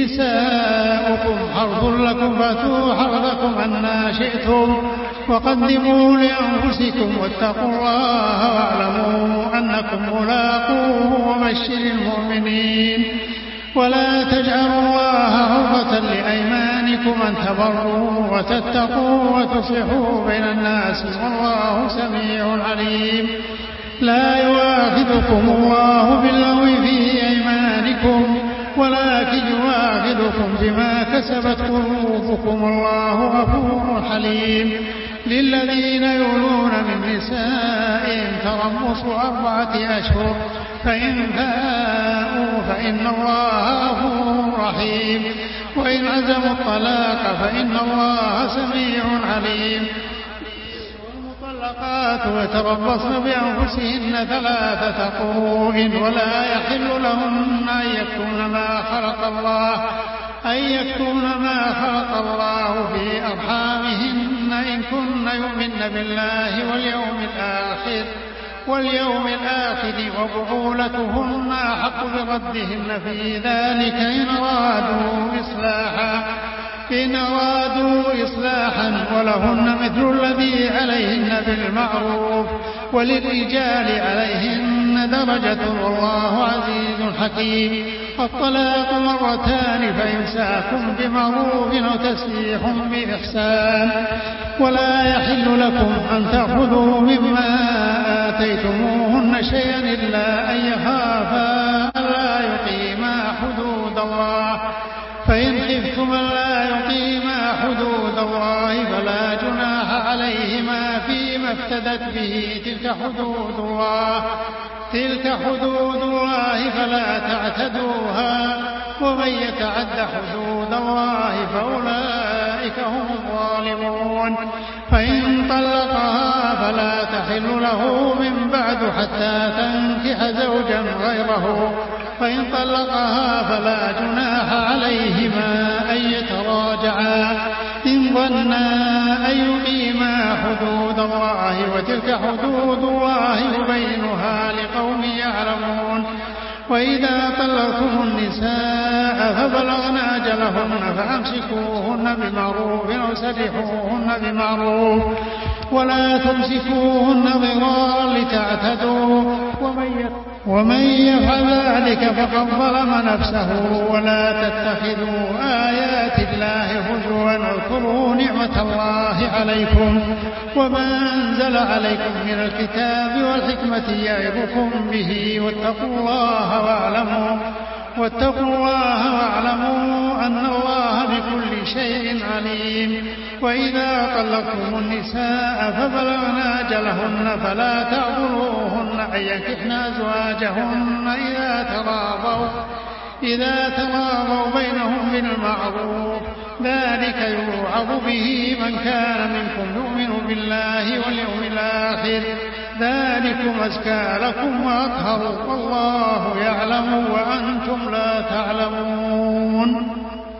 نساؤكم حرث لكم فأتوا حرثكم أنى شئتم وقدموا لأنفسكم واتقوا الله واعلموا أنكم ملاقوه وبشر المؤمنين. ولا تجعلوا الله عرضة لأيمانكم أن تبروا وتتقوا وتصلحوا بين الناس والله سميع عليم. لا يؤاخذكم الله باللغو في أيمانكم ولكن يؤاخذكم بما كسبت قلوبكم والله غفور حليم. للذين يولون من نسائهم تربص أربعة أشهر فإن فاءوا فإن الله غفور رحيم وإن عزموا الطلاق فإن الله سميع عليم. والمطلقات يتربصن بأنفسهن ثلاثة قروء ولا يحل لهن أن يكتمن ما خلق الله أن يكتمن ما خلق الله في أرحامهن إن كن يؤمن بالله واليوم الآخر واليوم الآخر وبعولتهن أحق بردهن في ذلك إن أرادوا إصلاحا إن أرادوا إصلاحا ولهن مثل الذي عليهن بالمعروف وللرجال عليهن درجة والله عزيز حكيم. الطلاق مرتان فإمساك بمعروف أو تسريح بإحسان ولا يحل لكم أن تأخذوا مما آتيتموهن شيئا إلا أن يخافا ألا يقيما حدود الله فإن خفتم ألا يقيما حدود الله فلا جناح عليهما فيما افتدت به تلك حدود الله تلك حدود الله فلا تعتدوها ومن يتعد حدود الله فأولئك هم الظالمون. فإن طلقها فلا تحل له من بعد حتى تنكح زوجا غيره فإن طلقها فلا جناح عليهما أن يتراجعا إن ظنا أن يقيما حدود الله وتلك حدود الله يبينها لقوم يعلمون. وإذا طلقتم النساء فبلغن أجلهن فأمسكوهن بمعروف أو سرحوهن بمعروف ولا تمسكوهن ضرارا لتعتدوا ومن يفعل ذلك فقد ظلم نفسه. ولا تتخذوا آيات الله هزوا واذكروا نعمة الله عليكم وما أنزل عليكم من الكتاب والحكمة يعظكم به واتقوا الله واعلموا واتقوا الله واعلموا أن الله بكل شيء عليم. وإذا طلقتم النساء فبلغن أجلهن فلا تعذروهن أن ينكحن أزواجهن إذا تراضوا إذا تراضوا بينهم بالمعروف ذلك يوعظ به من كان منكم يؤمن بالله واليوم الآخر ذلكم أزكى لكم وأطهر والله يعلم وأنتم لا تعلمون.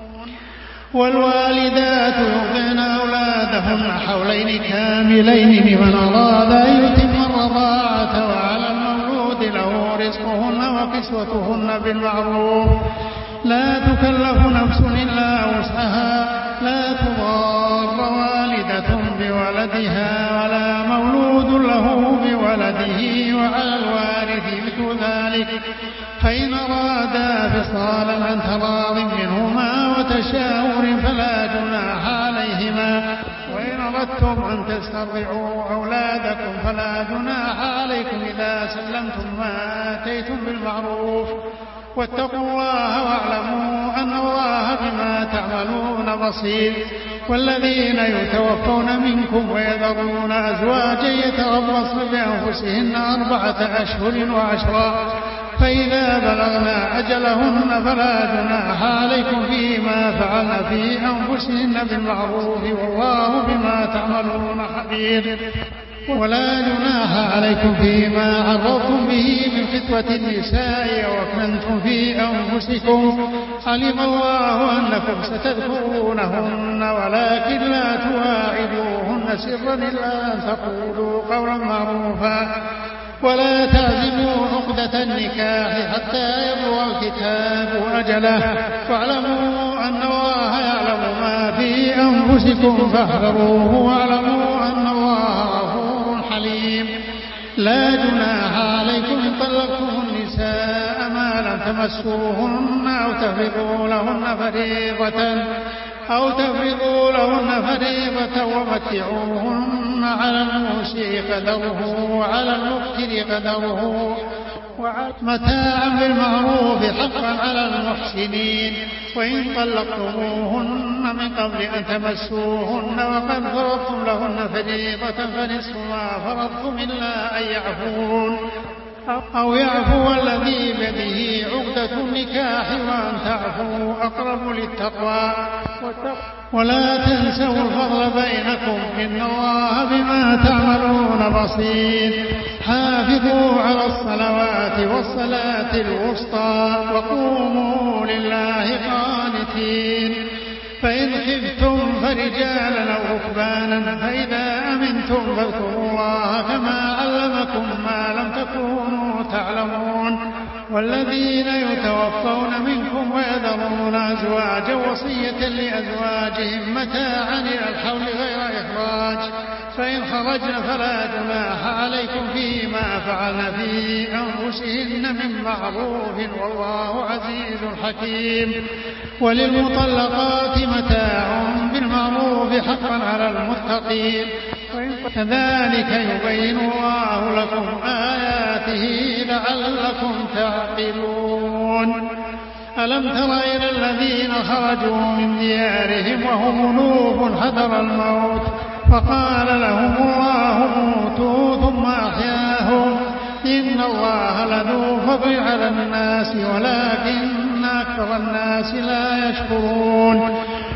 والوالدات يرضعن أولادهن حولين كاملين لمن أراد أن يتم الرضاعة وعلى المولود له رزقهن وكسوتهن بالمعروف لا تكلف نفس إلا وسعها لا تضار عليها ولا مولود له بولده وعلى الوارث مثل ذلك فإن أرادا فصالا عن تراض منهما وتشاور فلا جناح عليهما وإن أردتم أن تسترضعوا أولادكم فلا جناح عليكم إذا سلمتم ما آتيتم بالمعروف واتقوا الله واعلموا أن الله بما تعملون بصير. والذين يتوفون منكم ويذرون أزواجا يتربصن بأنفسهن أربعة أشهر وعشرا فإذا بلغنا أجلهن فلا جناح عليكم فيما فعلن في أنفسهن بالمعروف والله بما تعملون خبير. ولا جناح عليكم فيما عرضتم به من فتوة النساء وأكننتم في أنفسكم علم الله أنكم ستذكرونهن ولكن لا تواعدوهن سرا إلا أن تقولوا قولا معروفا ولا تعزموا عقدة النكاح حتى يبلغ الكتاب أجله واعلموا أن الله يعلم ما في أنفسكم فاحذروه واعلموا أن الله غفور حليم. لا جناح عليكم إن طلقتم النساء ما لم تمسوهن أو تفرضوا لهن فريضة أو تفرضوا لهن فريضة ومتعوهن على الموسع قدره وعلى المقتر قدره متاعا بالمعروف حقا على المحسنين. وإن طلقتموهن من قبل أن تمسوهن وقد فرضتم لهن فريضة فنصف ما فرضتم إلا أن يعفون أو يعفو الذي بيده عقدة النكاح وأن تعفوا أقرب للتقوى. ولا تنسوا الفضل بينكم إن الله بما تعملون بصير. حافظوا على الصلوات والصلاة الوسطى وقوموا لله قانتين. فإن خفتم فرجالا أو ركبانا فإذا أمنتم فاذكروا الله كما علمكم ما لم تكونوا تعلمون. والذين يتوفون منكم ويذرون أزواجا وصية لأزواجهم متاعا إلى الحول غير إخراج فإن خرجن فلا جناح عليكم فيما فعلن في أنفسهن من معروف والله عزيز حكيم. وللمطلقات متاع بالمعروف حقا على المتقين. كذلك يبين الله لكم آياته لعلكم تعقلون. ألم تر إلى الذين خرجوا من ديارهم وهم ألوف حذر الموت فقال لهم الله موتوا ثم أحياهم إن الله لذو فضل على الناس ولكن أكثر الناس لا يشكرون.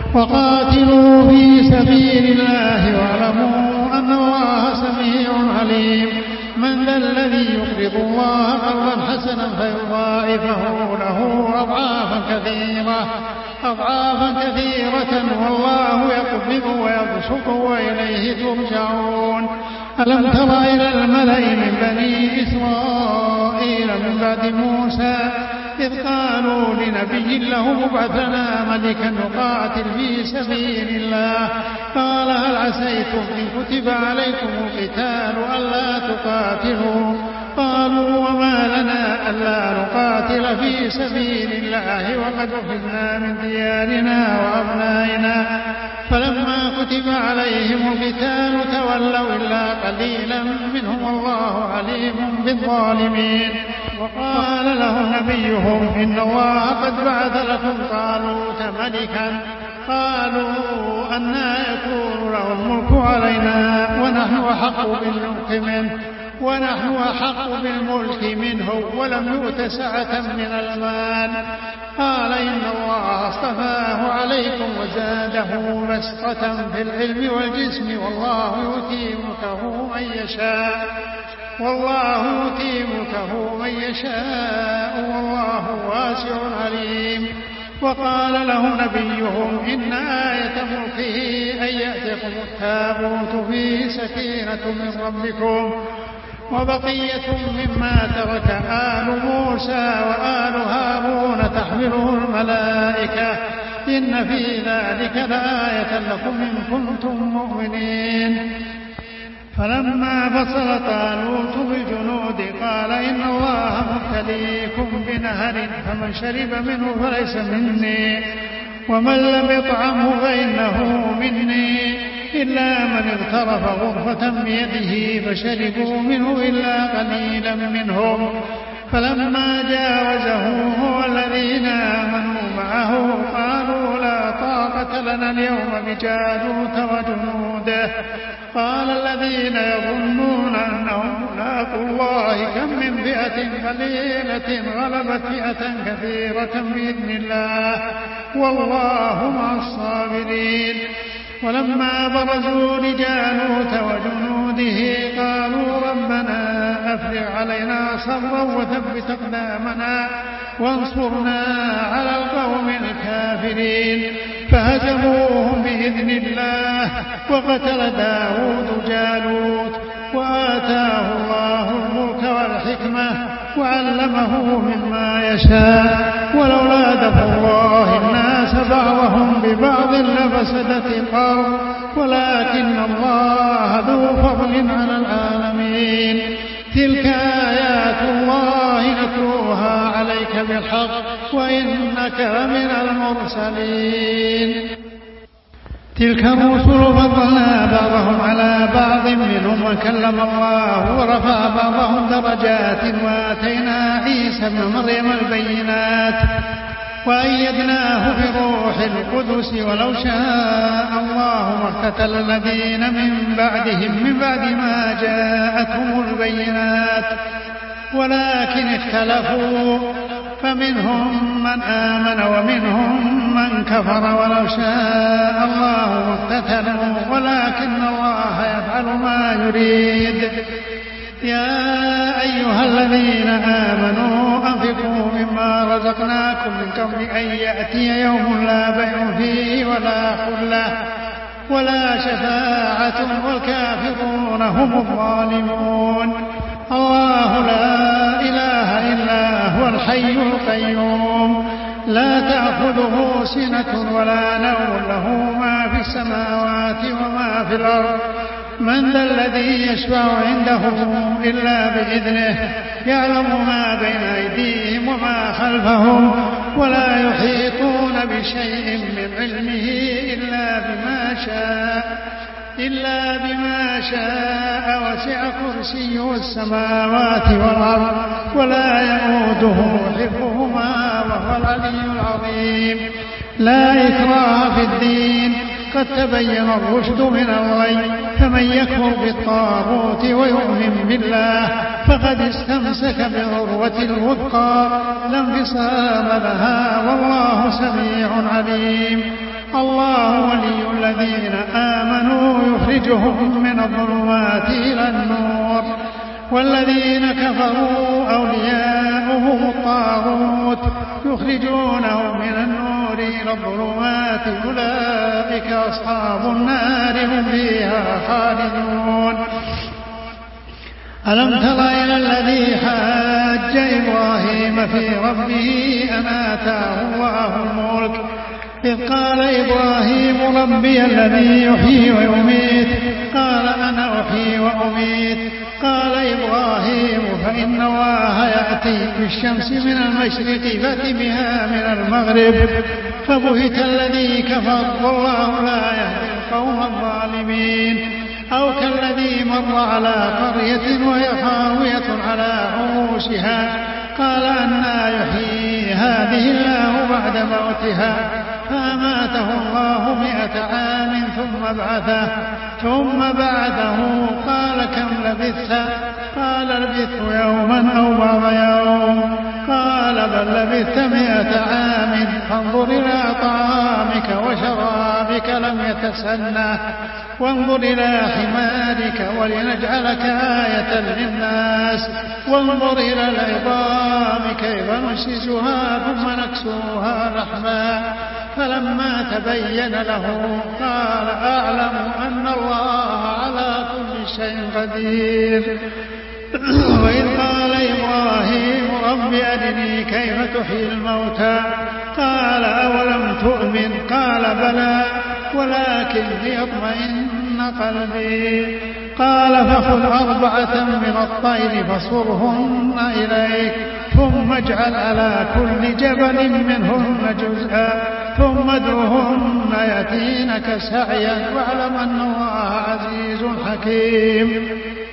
وقاتلوا في سبيل الله واعلموا أن الله سميع عليم. من ذا الذي يقرض الله قرضا حسنا فيضاعفه له أضعافا كثيرة أضعافا كثيرة والله يقبض ويبسط وإليه ترجعون. ألم تر إلى الملأ من بني إسرائيل من بعد موسى إذ قالوا لنبي له ابعث لنا ملكا نقاتل في سبيل الله قال هل عسيتم إن كتب عليكم القتال ألا تقاتلوا قالوا وما لنا ألا نقاتل في سبيل الله وقد أخذنا من ديارنا وأبنائنا فلما كتب عليهم القتال تولوا إلا قليلا منهم والله عليم بالظالمين. وقال له نبيهم إن الله قد بعث لكم طالوت ملكا قالوا أنى يكون له الملك علينا ونحن أحق بالملك منه ونحن أحق بالملك منه ولم يؤت سعة من المال قال إن الله اصطفاه عليكم وزاده بسطة في العلم والجسم والله يؤتي ملكه من يشاء والله يؤتي ملكه من يشاء والله واسع عليم. وقال له نبيهم إن آية ملكه أن يأتيكم التابوت فيه سكينة من ربكم وبقية مما ترك آل موسى وآل هارون تحمله الملائكة إن في ذلك لآية لكم إن كنتم مؤمنين. فلما فصل طالوت بالجنود قال إن الله مبتليكم بنهر فمن شرب منه فليس مني ومن لم يطعمه فإنه مني إلا من اغترف غرفة بيده فشربوا منه إلا قليلا منهم. فلما جاوزه هو والذين آمنوا معه قالوا لا طاقة لنا اليوم بجالوت وجنوده. قال الذين يظنون أنهم ملاقو الله كم من فئة قليلة غلبت فئة كثيرة بإذن الله والله مع الصابرين. ولما برزوا لجالوت وجنوده قالوا ربنا أفرغ علينا صبرا وثبت أقدامنا وانصرنا على القوم الكافرين. فهزموهم بإذن الله وقتل داود جالوت وآتاه الله الملك والحكمة وعلمه مما يشاء ولولا دفع الله الناس بعضهم ببعض لفسدت الأرض ولكن الله ذو فضل على العالمين. تلك آيات الله نتلوها عليك بالحق وإنك لمن المرسلين. تلك الرسل فضلنا بعضهم على بعض منهم من كلم الله ورفع بعضهم درجات وآتينا عيسى ابن مريم البينات وأيدناه بروح القدس ولو شاء الله ما اقتتل الذين من بعدهم من بعد ما جاءتهم البينات ولكن اختلفوا فمنهم من آمن ومنهم من كفر ولو شاء الله ما اقتتلوا ولكن الله يفعل ما يريد. يا أيها الذين آمنوا أنفقوا مما رزقناكم من قبل أن يأتي يوم لا بيع فيه ولا خلة ولا شفاعة والكافرون هم الظالمون. الله لا إله إلا هو الحي القيوم لا تأخذه سنة ولا نوم له ما في السماوات وما في الأرض. من ذا الذي يشفع عنده إلا بإذنه يعلم ما بين أيديهم وما خلفهم ولا يحيطون بشيء من علمه إلا بما شاء إلا بما شاء وسع كرسيه السماوات والأرض ولا يؤوده حفظهما وهو العلي العظيم. لا إكراه في الدين قد تبين الرشد من الغي فمن يكفر بالطاغوت ويؤمن بالله فقد استمسك بالعروة الوثقى لا انفصام لها والله سميع عليم. الله ولي الذين آمنوا يخرجهم من الظلمات إلى النور والذين كفروا أولياؤهم الطاغوت يخرجونهم من النور إلى الظلمات أولئك أصحاب النار هم فيها خالدون. ألم تر إلى الذي حاج إبراهيم في ربه أن آتاه الله الملك إذ قال إبراهيم ربي الذي يحيي ويميت قال أنا أحيي وأميت قال إبراهيم فإن الله يأتي بالشمس من المشرق فأت بها من المغرب فبهت الذي كفر والله لا يهدي القوم الظالمين. أو كالذي مر على قرية وهي خاوية على عروشها قال أنى يحيي هذه الله بعد موتها فأماته الله مئة عام ثم بعثه ثم بعثه قال كم لبثت قال لبثت يوما أو بعض يوم قال بل لبثت مئة عام فانظر إلى طعامك وشرابك لم يتسنه وانظر إلى حمارك ولنجعلك آية للناس وانظر إلى العظام كيف ننشزها ثم نكسوها لحما فلما تبين له قال أعلم أن الله على كل شيء قدير. وإذ قال إبراهيم رب أرني كيف تحيي الموتى قال أولم تؤمن قال بلى ولكن ليطمئن قلبي قال فخذ أربعة من الطير فصرهن إليك ثم اجعل على كل جبل منهن جزءا ثم ادعهن يأتينك سعيا واعلم أن الله عزيز حكيم.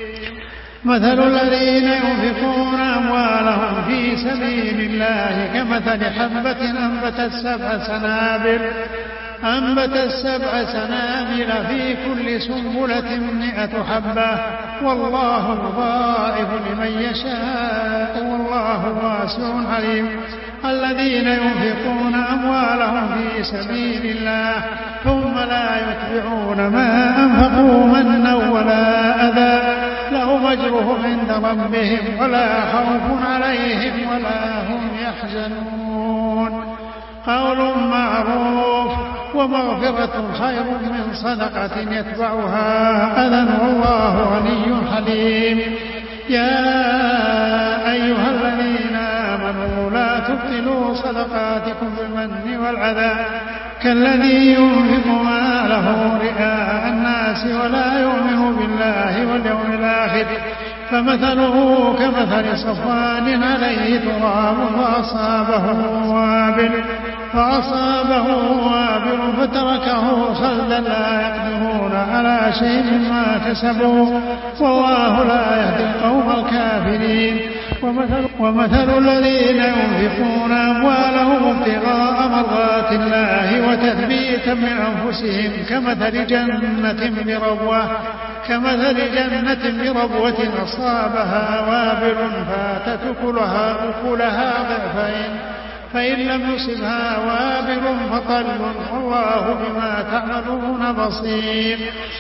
مثل الذين ينفقون أموالهم في سبيل الله كمثل حبة أنبتت سبع سنابل أنبتت سبع سنابل في كل سنبلة مئة حبة والله يضاعف لمن يشاء والله واسع عليم. الذين ينفقون أموالهم في سبيل الله ثم لا يتبعون ما أنفقوا منا ولا أذى لهم أجرهم عند ربهم ولا خوف عليهم ولا هم يحزنون. قول معروف ومغفرة خير من صدقة يتبعها أذى والله غني حليم. يا أيها الذين آمنوا لا تبطلوا صدقاتكم بالمن والأذى كالذي ينفق ماله رئاء الناس ولا يؤمن بالله واليوم الآخر فمثله كمثل صفوان عليه تراب فأصابه وابل فأصابه وابل فتركه صلدا لا يقدرون على شيء ما كسبوا والله لا يهدي القوم الكافرين. ومثل, ومثل الذين ينفقون أموالهم ابتغاء مرضات الله وتثبيتا من أنفسهم كمثل جنة بربوة كمثل جنة بربوة أصابها وابل فاتت أكلها أكلها ضعفين فإن لم يصبها وابل فطل والله بما تعملون بصير.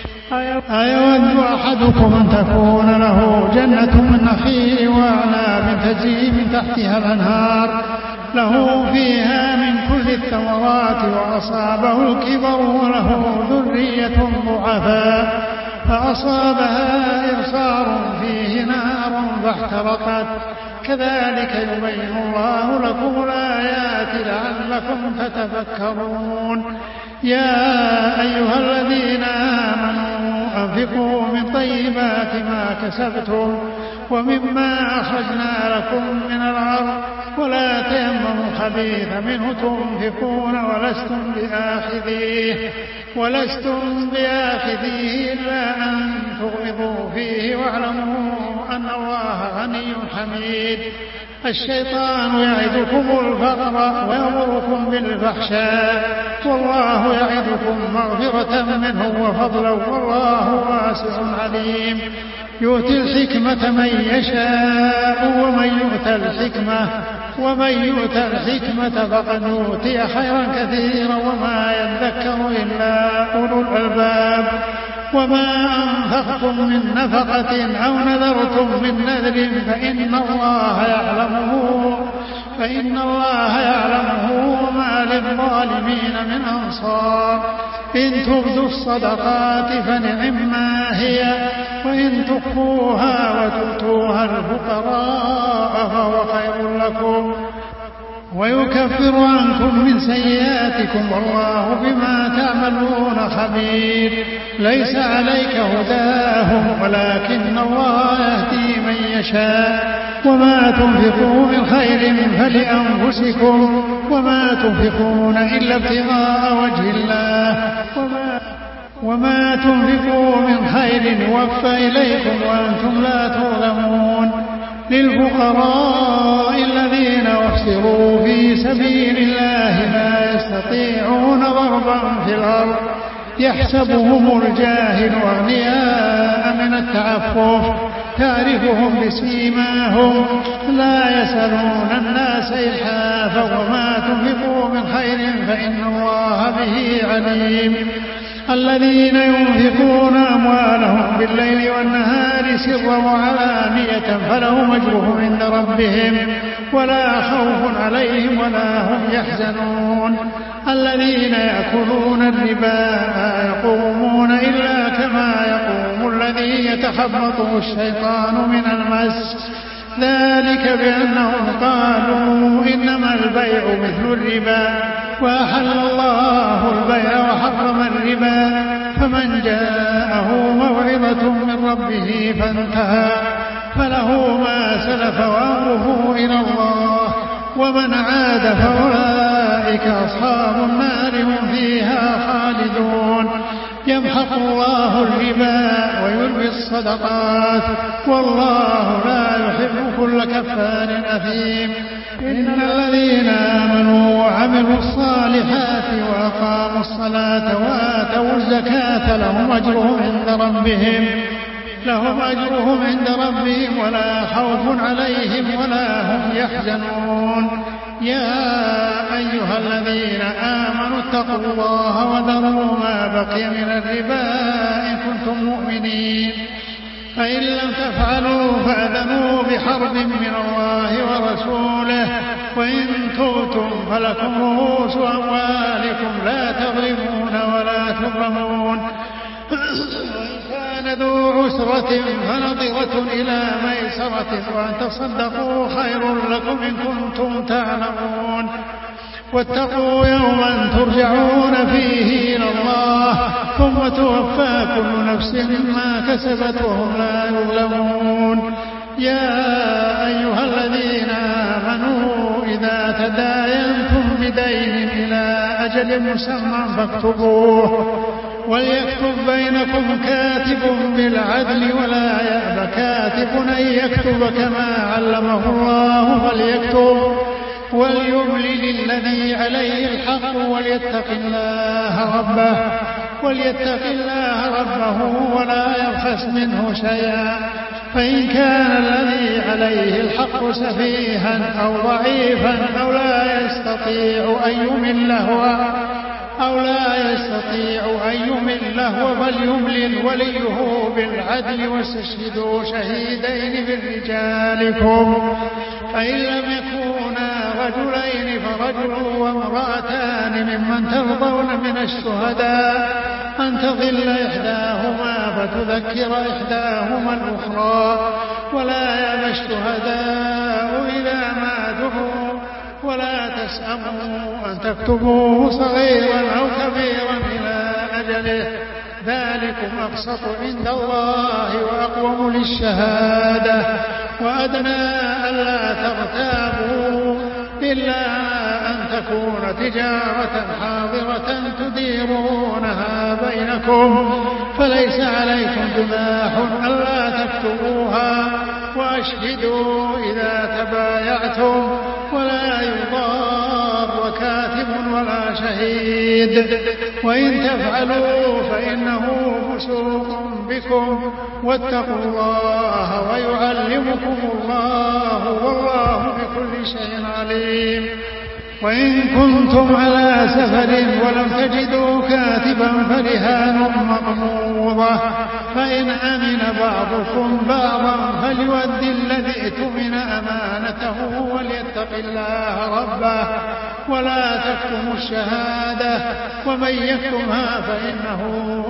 أيود أحدكم أن تكون له جنة من نخيل وأعناب تجري من تحتها الأنهار له فيها من كل الثمرات وأصابه الكبر وله ذرية ضعفاء فأصابها إعصار فيه نار فاحترقت كذلك يبين الله لكم الآيات لعلكم تتفكرون. يا أيها الذين آمنوا أنفقوا من طيبات ما كسبتم ومما أخرجنا لكم من الأرض ولا تيمموا الخبيث منه تنفقون ولستم بآخذيه ولستم بآخذيه إلا أن تغمضوا فيه واعلموا أن الله غني حميد. الشيطان يعدكم الفقر ويأمركم بالفحشاء والله يعدكم مغفرة منه وفضلا والله واسع عليم. يؤتي الحكمة من يشاء ومن يؤت الحكمة ومن يؤت الحكمة فقد أوتي خيرا كثيرا وما يذكر إلا أولو الألباب. وما أنفقتم من نفقة أو نذرتم من نذر فإن الله يعلمه فإن الله يعلمه وما للظالمين من أنصار. إن تبدوا الصدقات فنعما هي وإن تخفوها وتؤتوها الفقراء فهو خير لكم ويكفر عنكم من سيئاتكم والله بما تعملون خبير. ليس عليك هداهم ولكن الله يهدي من يشاء وما تنفقوا من خير فلأنفسكم وما تنفقون إلا ابتغاء وجه الله وما, وما تنفقوا من خير يوفى إليكم وأنتم لا تظلمون. للفقراء الذين أحصروا في سبيل الله لا يستطيعون ضربا في الأرض يحسبهم الجاهل أغنياء من التعفف تعرفهم بسيماهم لا يسألون الناس إلحافا وما تنفقوا من خير فإن الله به عليم. الذين ينفقون أموالهم بالليل والنهار سرا وعلانية فلهم أجرهم عند ربهم ولا خوف عليهم ولا هم يحزنون. الذين يأكلون الربا لا يقومون إلا كما يقوم الذي يتخبطه الشيطان من المس ذلك بأنهم قالوا إنما البيع مثل الربا وأحل الله البيع وحرم الربا فمن جاءه موعظة من ربه فانتهى فله ما سلف وأمره إلى الله ومن عاد فأولئك أصحاب النار هم فيها خالدون. يمحق الله الربا ويربي الصدقات والله لا يحب كل كفار أثيم. إن الذين آمنوا وعملوا الصالحات وأقاموا الصلاة وآتوا الزكاة لهم أجرهم عند ربهم لهم أجرهم عند ربهم ولا خوف عليهم ولا هم يحزنون. يا أيها الذين آمنوا اتقوا الله وذروا ما بقي من الربا إن كنتم مؤمنين فإن لم تفعلوا فأذنوا بحرب من الله ورسوله وإن تبتم فلكم رؤوس أموالكم لا تظلمون ولا تظلمون. وإن كان ذو عسرة فنظرة إلى ميسرة وأن تصدقوا خير لكم إن كنتم تعلمون. واتقوا يوما ترجعون فيه إلى الله ثم توفى كل نفس ما كسبت وهم لا يظلمون. يا أيها الذين آمنوا إذا تداينتم بدين إلى أجل مسمى فاكتبوه وليكتب بينكم كاتب بالعدل ولا يأب كاتب أن يكتب كما علمه الله فليكتب وليملل الذي عليه الحق وليتق الله ربه وليتق الله ربه ولا يبخس منه شيئا فإن كان الذي عليه الحق سفيها أو ضعيفا أو لا يستطيع أن يمل هو أو لا يستطيع أن يمل هو فليملل وليه بالعدل واستشهدوا شهيدين من رجالكم فإن لم يكونا رجلين فرجل وامرأتان ممن ترضون من الشهداء أن تضل إحداهما فتذكر إحداهما الأخرى ولا يأبى الشهداء إذا ما دعوا ولا تسأموا أن تكتبوه صغيرا أو كبيرا إلى أجله ذلكم أقسط عند الله وأقوم للشهادة وأدنى ألا ترتابوا إلا أن تكون تجارة حاضرة تديرونها بينكم فليس عليكم جناح ألا تكتبوها وأشهدوا إذا تبايعتم ولا يضار كاتب ولا شهيد وإن تفعلوا فإنه فسوق بكم واتقوا الله ويعلمكم الله والله بكل شيء عليم. وإن كنتم على سفر ولم تجدوا كاتبا فرهان مقبوضة فإن أمن بعضكم بعضا فليؤدي الذي اؤتمن أمانته وليتق الله ربه ولا تكتموا الشهادة ومن يكتمها فإنه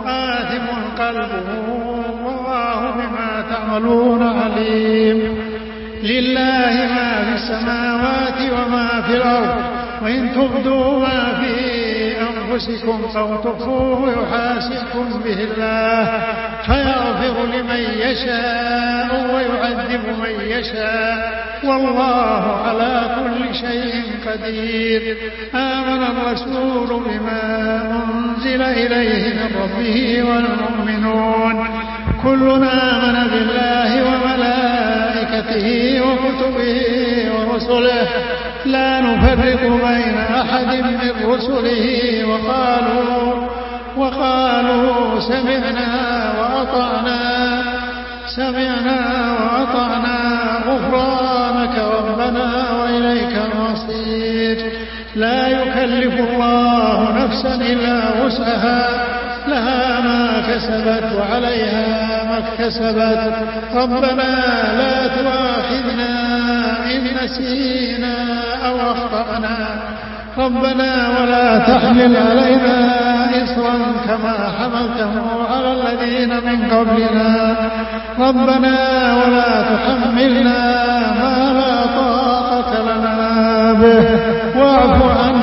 آثم قلبه والله بما تعملون عليم. لله ما في السماوات وما في الأرض وإن تبدوا ما في أنفسكم أو تخفوه يحاسبكم به الله فيغفر لمن يشاء ويعذب من يشاء والله على كل شيء قدير. آمن الرسول بما أنزل إليه من ربه والمؤمنون كلنا آمن بالله وملائكته وكتبه ورسله لا نفرق بين أحد من رسله وقالوا وقالوا سمعنا وأطعنا سمعنا وأطعنا غفرانك ربنا وإليك المصير. لا يكلف الله نفسا إلا وسعها لها ما كسبت وعليها ما اكتسبت ربنا لا تؤاخذنا إن نسينا أو أخطأنا ربنا ولا تحمل علينا إصرا كما حملته على الذين من قبلنا ربنا ولا تحملنا ما لا طاقة لنا به واعف عنا